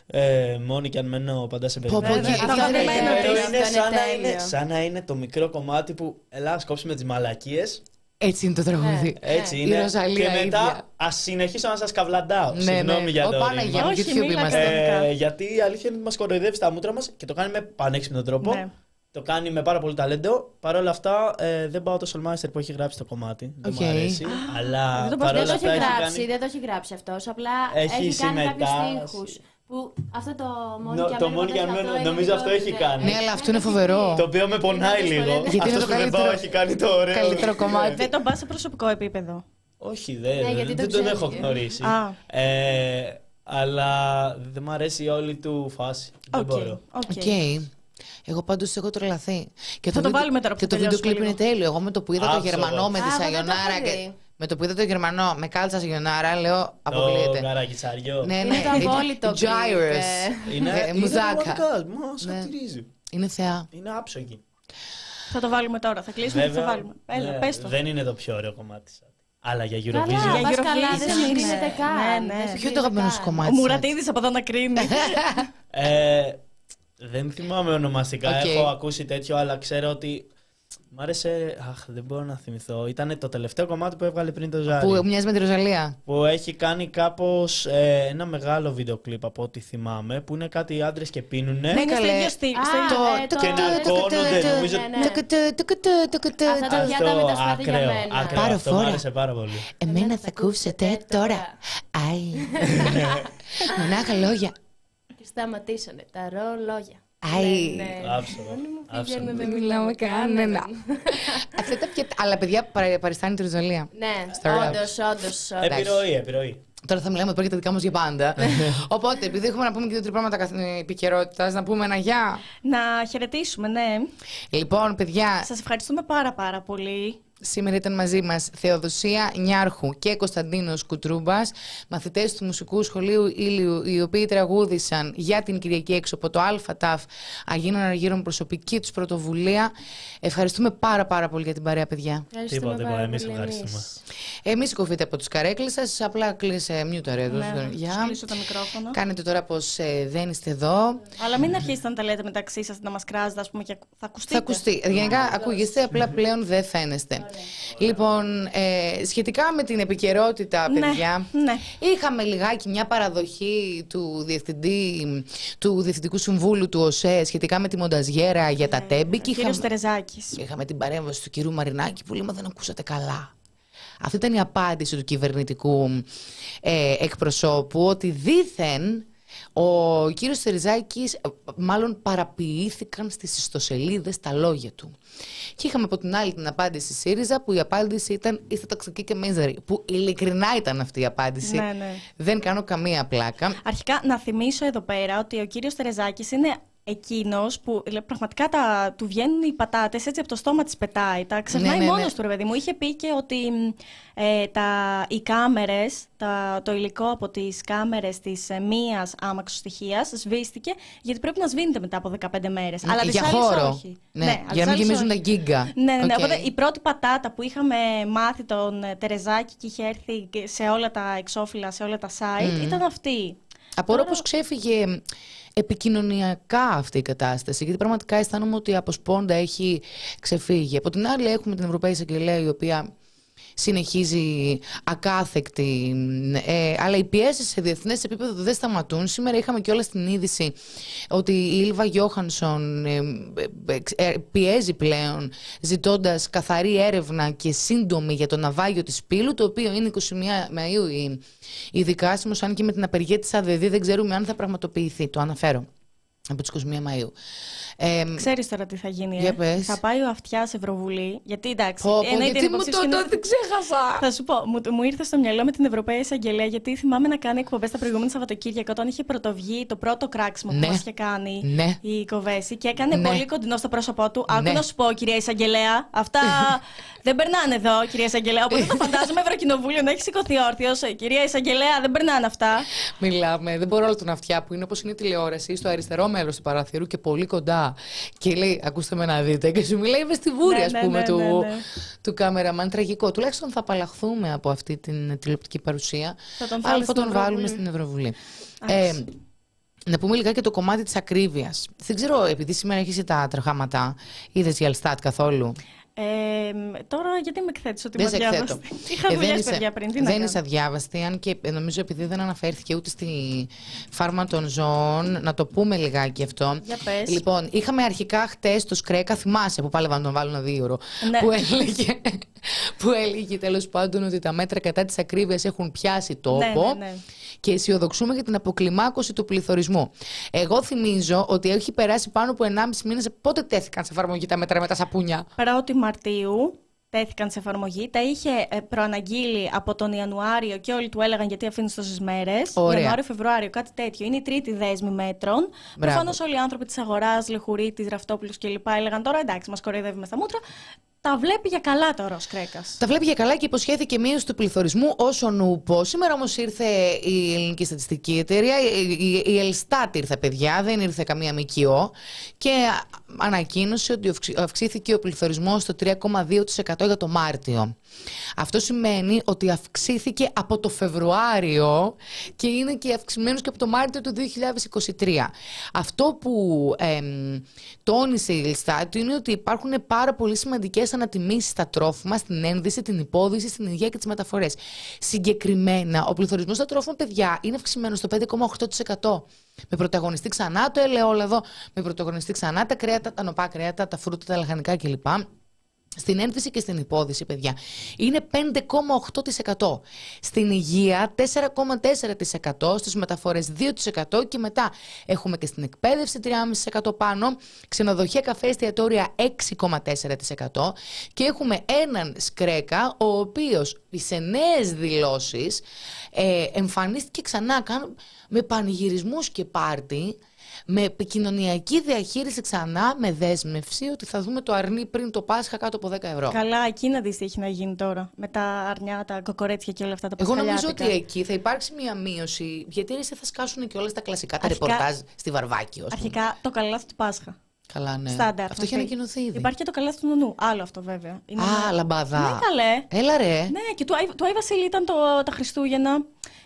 ε, μόνοι και αν μένω πάντα σε Πω, πω, περιμένω. εκεί- Αυτό αυτό δεν είναι μένω, τέλειο. τέλειο. είναι, Αυτό είναι σαν να είναι τέλειο. σαν να είναι το μικρό κομμάτι που έλα ας κόψουμε τις μαλακίες. Έτσι είναι το τραγούδι. Έτσι Ναι. είναι. Η Ροζαλία και μετά ίδια. ας συνεχίσω να σας καβλαντάω. Ναι, Συγγνώμη ναι. για Ω, το Παναγία ρήμα. μου, Όχι, YouTube μίλα είμαστε. κανονικά. Ε, γιατί η αλήθεια είναι ότι μας κοροϊδεύει στα μούτρα μας και το κάνει με πανέξυπνο τρόπο. Ναι. Το κάνει με πάρα πολύ ταλέντο. Παρ' όλα αυτά ε, δεν πάω το Soulmaster που έχει γράψει το κομμάτι. Δεν Οκ. μου αρέσει. Αλλά δεν το παρ' Δεν όλα το αυτά έχει έχει γράψει, κάνει. δεν το έχει γράψει αυτός. Απλά Έχει έχει, κάνει κάποιους συμμετάσχει. στίχους. Που αυτό το μόνο Νο- και το αμένο, μόνο και αυτό αμένο, είναι νομίζω λίγο- αυτό έχει ναι. κάνει. Ναι, αλλά αυτό είναι φοβερό. Το οποίο με πονάει Είναι λίγο. δύσκολο. Γιατί είναι Αυτός το που δεν πάω καλύτερο- έχει κάνει το ωραίο. Καλύτερο κομμάτι. Δεν τον πα σε προσωπικό επίπεδο. Όχι, δεν, Ναι, γιατί το δεν τον ξέρεις έχω και. γνωρίσει. Α. Ε, αλλά δεν μου αρέσει η όλη του φάση. Δεν Οκ, μπορώ. οκ. Οκ. Εγώ πάντως έχω τρελαθεί. Και Θα το βίντεο- βάλουμε τώρα που Και το θα βίντεο κλιπ τελειώσουμε είναι τέλειο. Εγώ με το που είδα το Άψογο. Γερμανό με τη Α, εγώ δεν το Σαγιονάρα. έχω και- δει. Με το που είδα το Γερμανό με κάλτσα Σαγιονάρα, λέω Το αποκλείεται. καρακιτσαριό. Ναι, Είναι ναι. το απόλυτο κλιπ, Gyrus. ε. Είναι, Ε, είναι μουζάκα. πραγματικά, μα Ναι. σατυρίζει. Είναι θεά. Είναι άψογη. Θα το βάλουμε τώρα. Θα κλείσουμε και θα Βέβαια, βάλουμε. Έλα, ναι, πες το. δεν είναι το πιο ωραίο κομμάτι της. Αλλά για Καλά, Eurovision. Για πας Eurovision, καλά, δεν ναι. συγκρίνεται καν. Ναι, ναι. δεν Ποιο είναι το συγκρίνεται αγαπημένο σου καν. κομμάτι? Ο της, Μουρατίδης από εδώ να κρίνει. Ε, δεν θυμάμαι ονομαστικά. Οκ. Έχω ακούσει τέτοιο, αλλά ξέρω ότι Μ' άρεσε. Αχ, δεν μπορώ να θυμηθώ. Ήταν το τελευταίο κομμάτι που έβγαλε πριν το Ζάρι. Που μοιάζει με τη Ροζαλία. Που έχει κάνει κάπως ε, ένα μεγάλο βίντεο κλιπ από ό,τι θυμάμαι. Που είναι κάτι άντρες και πίνουνε. Ναι, είναι στο καλέ. ίδιο στυλ. Α, στο ίδιο- ε, το- Και ναρκώνονται, νομίζω. ναι, ναι. Αυτά τα Αυτό, πιάτα με τα σπάθη για ακραίο, μένα. ακραίο. Πάρω Αυτό μου φόρα. άρεσε πάρα πολύ. Εμένα θα ακούσετε τώρα. Άι. Μονάχα λόγια. Και σταματήσανε τα ρολόγια. Άι. Ναι, ναι. Άψογα. Μόνοι μου Άψογα. πηγαίνουμε, Δεν δεν μιλάμε μιλάμε κανένα. κανέναν. Αυτά τα πιάτα. Αλλά παιδιά παρα- παριστάνει τη Ροζαλία. Ναι, Στο rap. όντως, όντως. όντως. Επιρροή, επιρροή. Τώρα θα μιλάμε τώρα για τα δικά μα για πάντα. Οπότε, επειδή έχουμε να πούμε και δύο-τρία πράγματα επικαιρότητα, να πούμε ένα γεια. Να χαιρετήσουμε, ναι. Λοιπόν, παιδιά, Σας ευχαριστούμε πάρα πάρα πολύ. σήμερα ήταν μαζί μας Θεοδοσία Νιάρχου και Κωνσταντίνος Κουτρούμπας, μαθητές του Μουσικού Σχολείου Ήλιου, οι οποίοι τραγούδησαν για την Κυριακή έξω από το ΑΤΑΦ Αγίνων Αργύρων, προσωπική τους πρωτοβουλία. Ευχαριστούμε πάρα πάρα πολύ για την παρέα, παιδιά. Ευχαριστούμε Τίποτε, πάρα εμείς πολύ ευχαριστούμε. εμείς. Εμείς κοφείτε από τους καρέκλες σας, απλά κλείσε μιούτα ρε. Ναι, Γεια. σας κλείσω το μικρόφωνο. Κάνετε τώρα πως ε, δεν είστε εδώ. Αλλά μην αρχίσετε να τα λέτε μεταξύ σας, να μας κράζετε, ας πούμε, και θα ακουστείτε. Θα ακουστεί. Γενικά ακούγεστε, απλά πλέον δεν φαίνεστε. Λοιπόν, ε, σχετικά με την επικαιρότητα, Ναι, παιδιά, ναι. είχαμε λιγάκι μια παραδοχή του, διευθυντή, του Διευθυντικού Συμβούλου του ΟΣΕ σχετικά με τη μονταζιέρα για τα τέμπη. Και Κύριος είχαμε, Τερεζάκης. είχαμε την παρέμβαση του κυρίου Μαρινάκη που λέει «Μα δεν ακούσατε καλά». Αυτή ήταν η απάντηση του κυβερνητικού ε, εκπροσώπου, ότι δήθεν ο κύριος Τερεζάκης, ε, μάλλον παραποιήθηκαν στις ιστοσελίδες τα λόγια του. Και είχαμε από την άλλη την απάντηση ΣΥΡΙΖΑ, που η απάντηση ήταν «Είστε τοξικοί και μίζεροι». Που ειλικρινά ήταν αυτή η απάντηση. Ναι, ναι. Δεν κάνω καμία πλάκα. Αρχικά, να θυμίσω εδώ πέρα ότι ο κύριος Τερεζάκης είναι εκείνος που λέ, πραγματικά τα, του βγαίνουν οι πατάτες έτσι από το στόμα της πετάει. Τα ξεχνάει Ναι, ναι, ναι. μόνος του, ρε παιδί μου. Είχε πει και ότι ε, τα, οι κάμερες, τα, το υλικό από τις κάμερες της ε, μίας άμαξοστοιχείας σβήστηκε, γιατί πρέπει να σβήνεται μετά από δεκαπέντε μέρες. Αλλά τις για άλλες χώρο. όχι. Ναι, αλλά για να τις μην άλλες γεμίζουν τα όχι. γκίγκα. Ναι, ναι, ναι. Οκ. Οπότε η πρώτη πατάτα που είχαμε μάθει τον ε, Τερεζάκη και είχε έρθει και σε όλα τα εξώφυλλα, σε όλα τα site, ήταν αυτή. Απορώ πως ξέφυγε επικοινωνιακά αυτή η κατάσταση, γιατί πραγματικά αισθάνομαι ότι από σπόντα έχει ξεφύγει. Από την άλλη έχουμε την Ευρωπαϊκή Εισαγγελέα, η οποία συνεχίζει ακάθεκτη, ε, αλλά οι πιέσεις σε διεθνές επίπεδο δεν σταματούν. Σήμερα είχαμε και όλα στην είδηση ότι η Ήλβα Γιώχανσον ε, ε, ε, πιέζει πλέον, ζητώντας καθαρή έρευνα και σύντομη για το ναυάγιο της Πύλου, το οποίο είναι εικοστή πρώτη Μαΐου η, η δικάσιμος, αν και με την απεργία της ΑΔΔ δεν ξέρουμε αν θα πραγματοποιηθεί. Το αναφέρω από τις εικοστή πρώτη Μαΐου. Ε, Ξέρεις τώρα τι θα γίνει, Για ε? πες. Θα πάει ο Αυτιάς Ευρωβουλή, γιατί εντάξει, πω, πω, εννοείται γιατί είναι μου υποψήφιος το, και το, είναι- δεν ξέχασα. Θα σου πω, μου, μου ήρθε στο μυαλό με την Ευρωπαϊκή Εισαγγελέα, γιατί θυμάμαι να κάνει εκπομπές τα προηγούμενα Σαββατοκύριακα, όταν είχε πρωτοβγεί το πρώτο κράξιμο Ναι. που μας είχε κάνει Ναι. η Κοβέση και έκανε Ναι. πολύ κοντινό στο πρόσωπό του. Ναι. Άκου να σου πω, κυρία Εισαγγελέα, αυτά δεν περνάνε εδώ, κυρία Εισαγγελέα. Οπότε το φαντάζομαι Ευρωκοινοβούλιο να έχει σηκωθεί όρθιος. Κυρία Εισαγγελέα, δεν περνάνε αυτά. Μιλάμε, δεν μπορώ όλο τον αυτιά που είναι όπως είναι η τηλεόραση, στο αριστερό μέρος του παραθύρου και πολύ κοντά. Και λέει, ακούστε με να δείτε. Και σου μιλάει η βεστιβούρη, Ναι, ας ναι, πούμε, ναι, του, ναι, ναι. του κάμεραμαν. Τραγικό. Τουλάχιστον θα απαλλαχθούμε από αυτή την τηλεοπτική παρουσία. Θα τον Αλλά βάλουμε θα στην τον βάλουμε Ευρωβουλή. στην Ευρωβουλή. Άξι. Ε, να πούμε λιγάκι το κομμάτι της ακρίβειας. Δεν ξέρω, επειδή σήμερα έχεις τα τροχάματα, είδες η Αλστάτ καθόλου? Ε, τώρα γιατί με εκθέτεις ότι Δεν είμαι σε εκθέτω. αδιάβαστη. Είχα Ε, δεν δουλειές, είσαι- παιδιά, πριν. Τι να δεν κάνω. είσαι αδιάβαστη, αν και ε, νομίζω επειδή δεν αναφέρθηκε ούτε στη φάρμα των ζώων, να το πούμε λιγάκι αυτό. Για πες. Λοιπόν, είχαμε αρχικά χτες το Σκρέκα, θυμάσαι που πάλευαν να τον βάλουν ένα δύο Ναι. που έλεγε, που έλεγε τέλος πάντων ότι τα μέτρα κατά της ακρίβειας έχουν πιάσει τόπο. Ναι, ναι, ναι. Και αισιοδοξούμε για την αποκλιμάκωση του πληθωρισμού. Εγώ θυμίζω ότι έχει περάσει πάνω από ενάμιση μήνες. Πότε τέθηκαν σε εφαρμογή τα μέτρα με τα σαπούνια? Πρώτη Μαρτίου τέθηκαν σε εφαρμογή. Τα είχε ε, προαναγγείλει από τον Ιανουάριο και όλοι του έλεγαν γιατί αφήνει τόσες μέρες. Ωραία. Ιανουάριο-Φεβρουάριο, κάτι τέτοιο. Είναι η τρίτη δέσμη μέτρων. Προφανώς όλοι οι άνθρωποι της αγοράς, Λεχουρίτης, Ραφτόπουλος κλπ. Έλεγαν τώρα εντάξει, μας κοροϊδεύει μες στα μούτρα. τα βλέπει για καλά τώρα ο Σκρέκας. Τα βλέπει για καλά και υποσχέθηκε μείωση του πληθωρισμού όσον ούπο. Σήμερα όμως ήρθε η Ελληνική Στατιστική Εταιρεία, η, η Ελστάτ ήρθε, παιδιά, δεν ήρθε καμία ΜΚΟ, και ανακοίνωσε ότι αυξήθηκε ο πληθωρισμός στο τρία κόμμα δύο τοις εκατό για το Μάρτιο. Αυτό σημαίνει ότι αυξήθηκε από το Φεβρουάριο και είναι και αυξημένος και από το Μάρτιο του δύο χιλιάδες είκοσι τρία. Αυτό που ε, τόνισε η Ελστάτ είναι ότι υπάρχουν πάρα πολύ σημαντικές ανατιμήσεις στα τρόφιμα, στην ένδυση, την υπόδηση, στην υγεία και τις μεταφορές. Συγκεκριμένα, ο πληθωρισμός στα τρόφιμα, παιδιά, είναι αυξημένος στο πέντε κόμμα οκτώ τοις εκατό. Με πρωταγωνιστή ξανά το ελαιόλαδο, με πρωταγωνιστή ξανά τα κρέατα, τα νοπά κρέατα, τα φρούτα, τα λαχανικά κλπ. Στην ένδυση και στην υπόδηση, παιδιά, είναι πέντε κόμμα οκτώ τοις εκατό. Στην υγεία τέσσερα κόμμα τέσσερα τοις εκατό, στις μεταφορές δύο τοις εκατό και μετά έχουμε και στην εκπαίδευση τρία κόμμα πέντε τοις εκατό πάνω, ξενοδοχεία, καφέ, εστιατόρια έξι κόμμα τέσσερα τοις εκατό και έχουμε έναν Σκρέκα, ο οποίος σε νέες δηλώσεις ε, εμφανίστηκε ξανά με πανηγυρισμούς και πάρτι, με επικοινωνιακή διαχείριση ξανά, με δέσμευση ότι θα δούμε το αρνί πριν το Πάσχα κάτω από δέκα ευρώ. Καλά, εκεί να δεις τι έχει να γίνει τώρα. Με τα αρνιά, τα κοκορέτσια και όλα αυτά τα πασχαλιάτικα. Εγώ νομίζω ότι εκεί θα υπάρξει μια μείωση, γιατί θα σκάσουν και όλα τα κλασικά, τα αρχικά, ρεπορτάζ στη Βαρβάκη. Αρχικά το καλάθι του Πάσχα. Καλά, ναι. Στάνταρ. Αυτό έχει ανακοινωθεί ήδη. Υπάρχει και το καλάθι του νονού. Άλλο αυτό, βέβαια. Είναι Α, ένα... λαμπάδα. Ναι, καλέ. Έλα, ρε. Ναι, και του, του Άι Βασίλη ήταν το, τα Χριστούγεννα.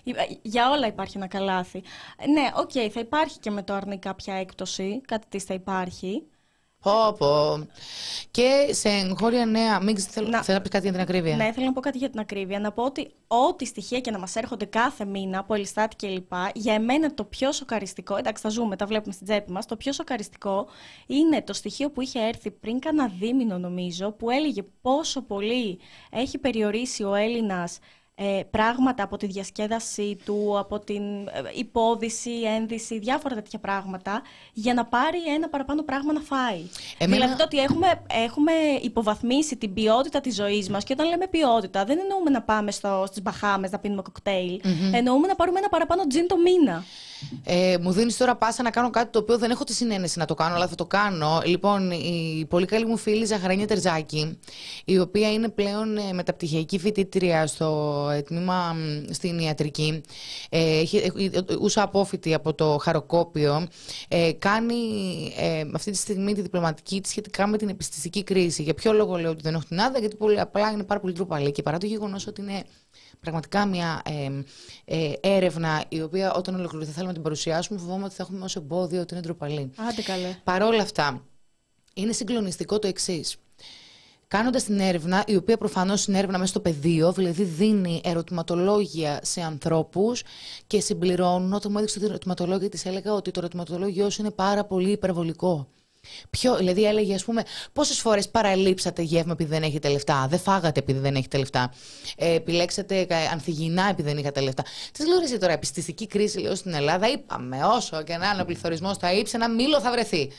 Για όλα υπάρχει ένα καλάθι. Ναι, οκ, okay, θα υπάρχει και με το αρνί κάποια έκπτωση. Κάτι της θα υπάρχει. Πω, πω. Και σε εγχώρια νέα, μην θέλω να... θέλω να πεις κάτι για την ακρίβεια. Ναι, θέλω να πω κάτι για την ακρίβεια. Να πω ότι ό,τι στοιχεία και να μας έρχονται κάθε μήνα από Ελστάτ και λοιπά, για εμένα το πιο σοκαριστικό, εντάξει, τα ζούμε, τα βλέπουμε στην τσέπη μας, το πιο σοκαριστικό είναι το στοιχείο που είχε έρθει πριν κάνα δίμηνο, νομίζω, που έλεγε πόσο πολύ έχει περιορίσει ο Έλληνας Ε, πράγματα από τη διασκέδασή του, από την ε, υπόδηση, ένδυση, διάφορα τέτοια πράγματα, για να πάρει ένα παραπάνω πράγμα να φάει. Εμένα... Δηλαδή το ότι έχουμε, έχουμε υποβαθμίσει την ποιότητα της ζωής μας, και όταν λέμε ποιότητα δεν εννοούμε να πάμε στο, στις Μπαχάμες να πίνουμε κοκτέιλ, mm-hmm. εννοούμε να πάρουμε ένα παραπάνω τζιν το μήνα. Ε, μου δίνεις τώρα πάσα να κάνω κάτι το οποίο δεν έχω τη συνένεση να το κάνω, αλλά θα το κάνω. Λοιπόν, η πολύ καλή μου φίλη Ζαχαρένια Τερζάκη, η οποία είναι πλέον ε, μεταπτυχιακή φοιτήτρια στο ε, τμήμα στην ιατρική, ε, έχει, ε, ούσα απόφοιτη από το Χαροκόπιο, ε, κάνει ε, αυτή τη στιγμή τη διπλωματική της σχετικά με την επιστημιστική κρίση. Για ποιο λόγο λέω ότι δεν έχω την άδεια? Γιατί πολύ απλά είναι πάρα πολύ ντροπαλή, και παρά το γεγονός ότι είναι πραγματικά μια ε, ε, έρευνα η οποία όταν ολοκληρωθεί θέλουμε να την παρουσιάσουμε, φοβάμαι ότι θα έχουμε ως εμπόδιο ότι είναι ντροπαλή. Άντε καλέ. Παρόλα αυτά, είναι συγκλονιστικό το εξής. Κάνοντας την έρευνα, η οποία προφανώς είναι έρευνα μέσα στο πεδίο, δηλαδή δίνει ερωτηματολόγια σε ανθρώπους και συμπληρώνουν. Όταν μου έδειξε το ερωτηματολόγιο της, έλεγα ότι το ερωτηματολόγιο σου είναι πάρα πολύ υπερβολικό. Ποιο, δηλαδή έλεγε, ας πούμε, πόσες φορές παραλείψατε γεύμα επειδή δεν έχετε λεφτά, δεν φάγατε επειδή δεν έχετε λεφτά, ε, επιλέξατε ανθυγιεινά επειδή δεν είχατε λεφτά. Τις λέω τώρα, επιστημιστική κρίση, λέω, στην Ελλάδα, είπαμε όσο και να είναι ο πληθωρισμός στα ύψη, ένα μήλο θα βρεθεί.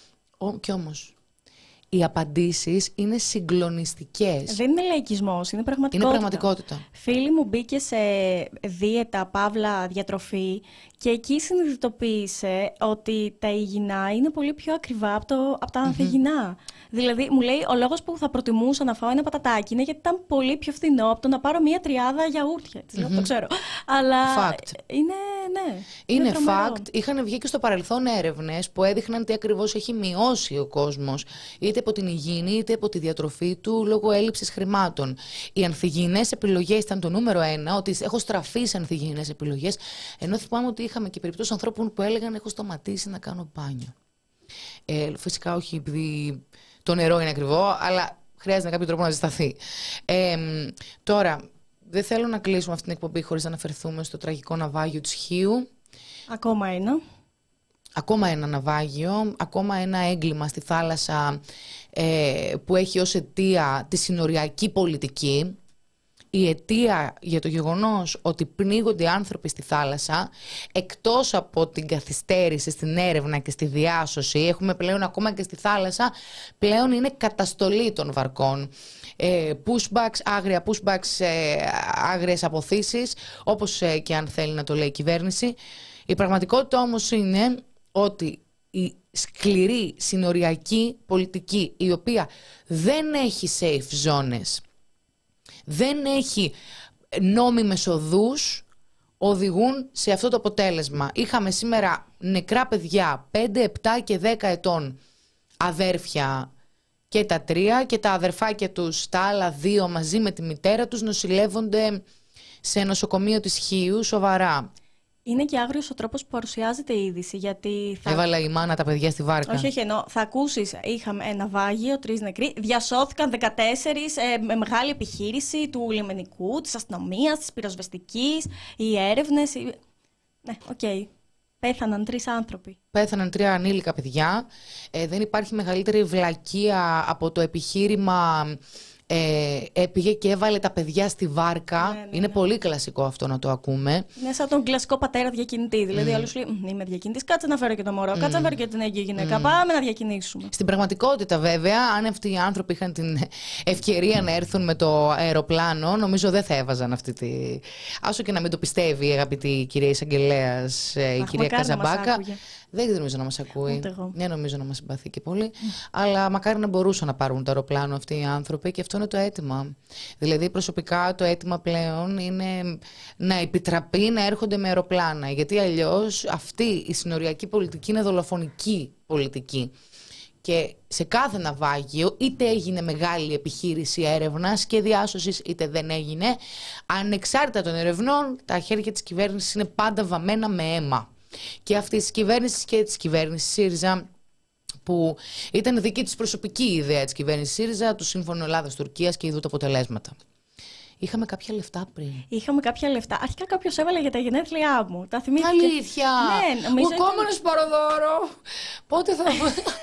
Ο, κι όμως, οι απαντήσεις είναι συγκλονιστικές. Δεν είναι λαϊκισμός, είναι πραγματικότητα. Είναι πραγματικότητα. Φίλη μου μπήκε σε δίαιτα, παύλα, διατροφή, και εκεί συνειδητοποίησε ότι τα υγιεινά είναι πολύ πιο ακριβά από, το, από τα ανθυγιεινά. Mm-hmm. Δηλαδή, μου λέει, ο λόγος που θα προτιμούσα να φάω ένα πατατάκι είναι γιατί ήταν πολύ πιο φθηνό από το να πάρω μία τριάδα γιαούρτια. Mm-hmm. Το ξέρω. Αλλά fact. είναι, ναι. Είναι, είναι fact. Είχαν βγει και στο παρελθόν έρευνες που έδειχναν τι ακριβώς έχει μειώσει ο κόσμος, είτε από την υγιεινή είτε από τη διατροφή του, λόγω έλλειψης χρημάτων. Οι ανθυγιεινές επιλογές ήταν το νούμερο ένα, ότι έχω στραφεί σε ανθυγιεινές επιλογές, ενώ θυμάμαι ότι είχαμε και περιπτώσεις ανθρώπων που έλεγαν έχω σταματήσει να κάνω μπάνιο. Ε, φυσικά όχι επειδή το νερό είναι ακριβό, αλλά χρειάζεται κάποιο τρόπο να ζεσταθεί. Ε, τώρα, δεν θέλω να κλείσουμε αυτή την εκπομπή χωρίς να αναφερθούμε στο τραγικό ναυάγιο της Χίου. Ακόμα ένα. Ακόμα ένα ναυάγιο, ακόμα ένα έγκλημα στη θάλασσα ε, που έχει ως αιτία τη συνοριακή πολιτική. Η αιτία για το γεγονός ότι πνίγονται άνθρωποι στη θάλασσα, εκτός από την καθυστέρηση στην έρευνα και στη διάσωση, έχουμε πλέον ακόμα και στη θάλασσα, πλέον είναι καταστολή των βαρκών. Ε, pushbacks, άγρια pushbacks, ε, άγριες αποθήσεις, όπως ε, και αν θέλει να το λέει η κυβέρνηση. Η πραγματικότητα όμως είναι ότι η σκληρή, συνοριακή πολιτική, η οποία δεν έχει safe zones, δεν έχει νόμιμες οδούς, οδηγούν σε αυτό το αποτέλεσμα. Είχαμε σήμερα νεκρά παιδιά πέντε, επτά και δέκα ετών, αδέρφια και τα τρία, και τα αδερφάκια τους, τα άλλα δύο μαζί με τη μητέρα τους, νοσηλεύονται σε νοσοκομείο της Χίου σοβαρά. Είναι και άγριος ο τρόπος που παρουσιάζεται η είδηση, γιατί θα... Έβαλα η μάνα τα παιδιά στη βάρκα. Όχι, όχι, εννοώ. Θα ακούσεις, είχαμε ένα ναυάγιο, τρεις νεκροί, διασώθηκαν δεκατέσσερις ε, με μεγάλη επιχείρηση του λιμενικού, της αστυνομίας, της πυροσβεστικής, οι έρευνες. Οι... Ναι, οκ. Okay. Πέθαναν τρεις άνθρωποι. Πέθαναν τρία ανήλικα παιδιά. Ε, δεν υπάρχει μεγαλύτερη βλακεία από το επιχείρημα. Ε, έπηγε και έβαλε τα παιδιά στη βάρκα. Ναι, ναι, είναι ναι. πολύ κλασικό αυτό να το ακούμε. Είναι σαν τον κλασικό πατέρα διακινητή. Δηλαδή, mm. άλλο σου λέει: είμαι διακινητής, κάτσε να φέρω και το μωρό, mm. κάτσε να φέρω και την έγκυο γυναίκα. Mm. Πάμε να διακινήσουμε. Στην πραγματικότητα, βέβαια, αν αυτοί οι άνθρωποι είχαν την ευκαιρία να έρθουν με το αεροπλάνο, νομίζω δεν θα έβαζαν αυτή τη. Άσο και να μην το πιστεύει η αγαπητή κυρία Εισαγγελέας, η κυρία Καζαμπάκα. Δεν νομίζω να μας ακούει. Δεν νομίζω να μας συμπαθεί και πολύ. Mm. Αλλά μακάρι να μπορούσαν να πάρουν το αεροπλάνο αυτοί οι άνθρωποι, και αυτό είναι το αίτημα. Δηλαδή, προσωπικά το αίτημα πλέον είναι να επιτραπεί να έρχονται με αεροπλάνα. Γιατί αλλιώς αυτή η συνοριακή πολιτική είναι δολοφονική πολιτική. Και σε κάθε ναυάγιο, είτε έγινε μεγάλη επιχείρηση έρευνας και διάσωσης, είτε δεν έγινε, ανεξάρτητα των ερευνών, τα χέρια της κυβέρνησης είναι πάντα βαμμένα με αίμα. Και αυτή τη κυβέρνηση και τη κυβέρνηση ΣΥΡΙΖΑ, που ήταν δική της προσωπική ιδέα της κυβέρνησης ΣΥΡΙΖΑ, του Σύμφωνου Ελλάδας-Τουρκίας, και ειδού τα αποτελέσματα. Είχαμε κάποια λεφτά πριν. Είχαμε κάποια λεφτά. Αρχικά κάποιος έβαλε για τα γενέθλιά μου. Τα θυμήθηκα. Αλήθεια! Ναι, νομίζω. Ο επόμενος ήταν... παροδόρο. Πότε θα.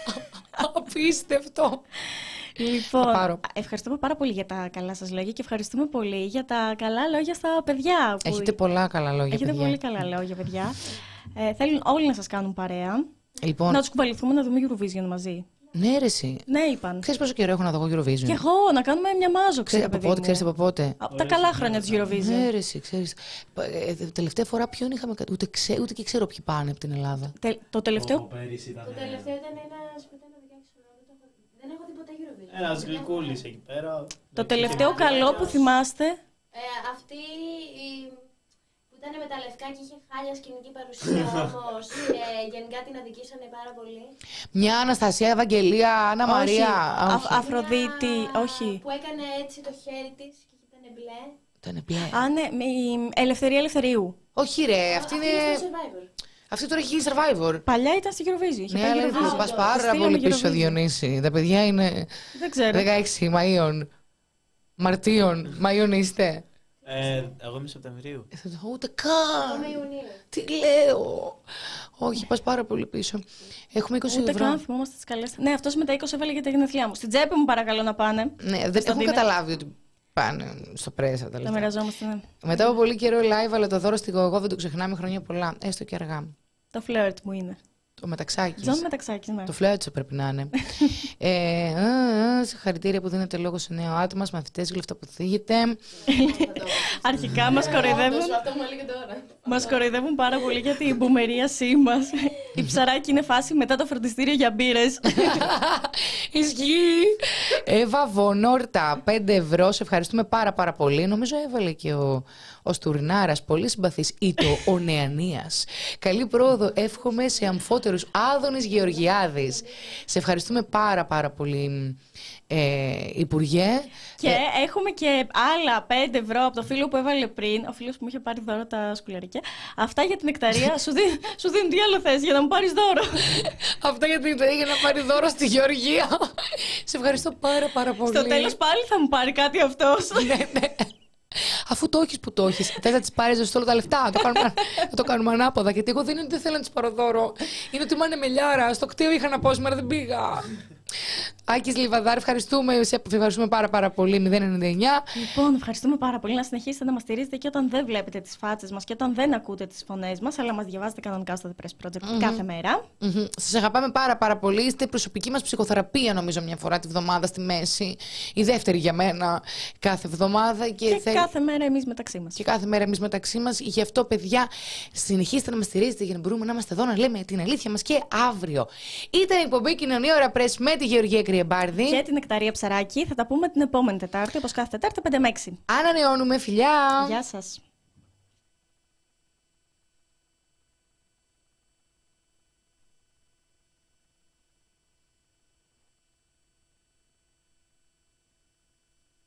Απίστευτο. Λοιπόν, ευχαριστούμε πάρα πολύ για τα καλά σας λόγια και ευχαριστούμε πολύ για τα καλά λόγια στα παιδιά. Που... Έχετε πολλά καλά λόγια, Έχετε παιδιά. πολύ καλά λόγια, παιδιά. ε, θέλουν όλοι να σας κάνουν παρέα. Λοιπόν... Να τους κουβαληθούμε να δούμε Eurovision μαζί. Ναι, ρε, εσύ. Ναι, είπαν. Ξέρεις πόσο καιρό έχω να δω Eurovision? Και εγώ, να κάνουμε μια μάζο, ξέρεις. Από πότε, ξέρεις από πότε? Από τα καλά χρόνια της Eurovision. Ναι, ρε, εσύ, ξέρεις. Ε, τελευταία φορά ποιον είχαμε. Ούτε, ξέ, ούτε και ξέρω ποιοι πάνε από την Ελλάδα. Τε, το τελευταίο. Το τελευταίο ήταν ένας που ήταν δεκαέξι χρονών. Δεν έχω δει ποτέ Eurovision. Ένας γλυκούλης εκεί πέρα. Το τελευταίο καλό που θυμάστε. Ε, αυτή η... που ήταν με τα λευκά και είχε χάλια σκηνική παρουσία όμως, και γενικά την αδικήσανε πάρα πολύ. Μια Αναστασία, Ευαγγελία, Άννα Μαρία. Όχι, Α, Αφροδίτη, Μια... όχι. Που έκανε έτσι το χέρι της και ήταν μπλε. Ήταν μπλε. Α, ναι, η Ελευθερία Ελευθερίου. Όχι, ρε, αυτή είναι. Αυτή τώρα έχει γίνει Survivor. Παλιά ήταν στη Eurovision. Ναι, αλλά θα πας πάρα πολύ πίσω, Διονύση. Τα παιδιά είναι. Δεν ξέρω. δεκαέξι Μαΐων. Μαρτίων. Μαΐων είστε. Ε, εγώ είμαι Σεπτεμβρίου. Ούτε καν. Τι λέω. Όχι, πας πάρα πολύ πίσω. Έχουμε είκοσι Ούτε ευρώ. καν θυμόμαστε τις καλές. Ναι, αυτός με τα είκοσι έβαλε για τα γενέθλιά μου. Στην τσέπη μου παρακαλώ να πάνε. Ναι, δεν έχουν καταλάβει ότι πάνε στο πρέσα τα Τα λεφτά. μοιραζόμαστε, ναι. Μετά από πολύ καιρό live, αλλά το δώρο στη Γογό δεν το ξεχνάμε, χρόνια πολλά. Έστω και αργά. Το φλερτ μου είναι. Το μεταξάκι. Τζον Μεταξάκης, ναι. Το φλερτσο πρέπει να είναι. ε, α, α, συγχαρητήρια που δίνετε λόγο σε νέο άτομα, μαθητές, γλυφτά που θίγετε. Αρχικά μας κοροϊδεύουν. Αυτό μου έλεγε τώρα. Μας κοροϊδεύουν πάρα πολύ για την μπουμερίασή μας. Η ψαράκι είναι φάση μετά το φροντιστήριο για μπύρες. Ισχύει. Εύα Βονόρτα, πέντε ευρώ. Σε ευχαριστούμε πάρα πάρα πολύ. Νομίζω έβαλε και ο, ο Στουρνάρας, πολύ συμπαθής, ή το ο Νεανίας. Καλή πρόοδο εύχομαι σε αμφότερους. Άδωνης Γεωργιάδης. Σε ευχαριστούμε πάρα πάρα πολύ, ε, Υπουργέ. Και ε, έχουμε και άλλα πέντε ευρώ από το φίλο που έβαλε πριν. Ο φίλος που μου είχε πάρει δώρο τα σκουλαρίκια. Αυτά για την νεκταρία σου, δι... σου δίνουν τι άλλο θες για να μου πάρεις δώρο. Αυτά για, την, για να πάρει δώρο στη Γεωργία. Σε ευχαριστώ πάρα πάρα πολύ. Στο τέλος πάλι θα μου πάρει κάτι αυτός. Ναι, ναι. Αφού το έχεις που το έχεις, θες να της πάρεις όλα τα λεφτά. Να το κάνουμε, να το κάνουμε ανάποδα. Γιατί εγώ δεν είναι ότι δεν θέλω να της πάρω δώρο. Είναι ότι είμαι ανεμελιάρα. Στο κτίριο είχα να πάω σήμερα, δεν πήγα. Άκης Λιβαδάρ, ευχαριστούμε. Σε ευχαριστούμε πάρα, πάρα πολύ. μηδέν ενενήντα εννιά. Λοιπόν, ευχαριστούμε πάρα πολύ. Να συνεχίσετε να μας στηρίζετε και όταν δεν βλέπετε τις φάτσες μας και όταν δεν ακούτε τις φωνές μας, αλλά μας διαβάζετε κανονικά στο The Press Project mm-hmm. κάθε μέρα. Mm-hmm. Σας αγαπάμε πάρα, πάρα πολύ. Είστε προσωπική μας ψυχοθεραπεία, νομίζω, μια φορά τη βδομάδα στη μέση. Η δεύτερη για μένα κάθε εβδομάδα. Και, και θέλ... κάθε μέρα εμείς μεταξύ μας. Και κάθε μέρα εμείς μεταξύ μας. Γι' αυτό, παιδιά, συνεχίστε να μας στηρίζετε για να μπορούμε να είμαστε εδώ να λέμε την αλήθεια μας και αύριο. Ήταν η εκπομπή Κοινωνία Ώρα Press με τη Γεωργία Κρυεμπάρδη. Και την Νεκταρία Ψαράκη. Θα τα πούμε την επόμενη Τετάρτη, όπως κάθε Τετάρτη, πέντε με έξι. Ανανεώνουμε, φιλιά! Γεια σας.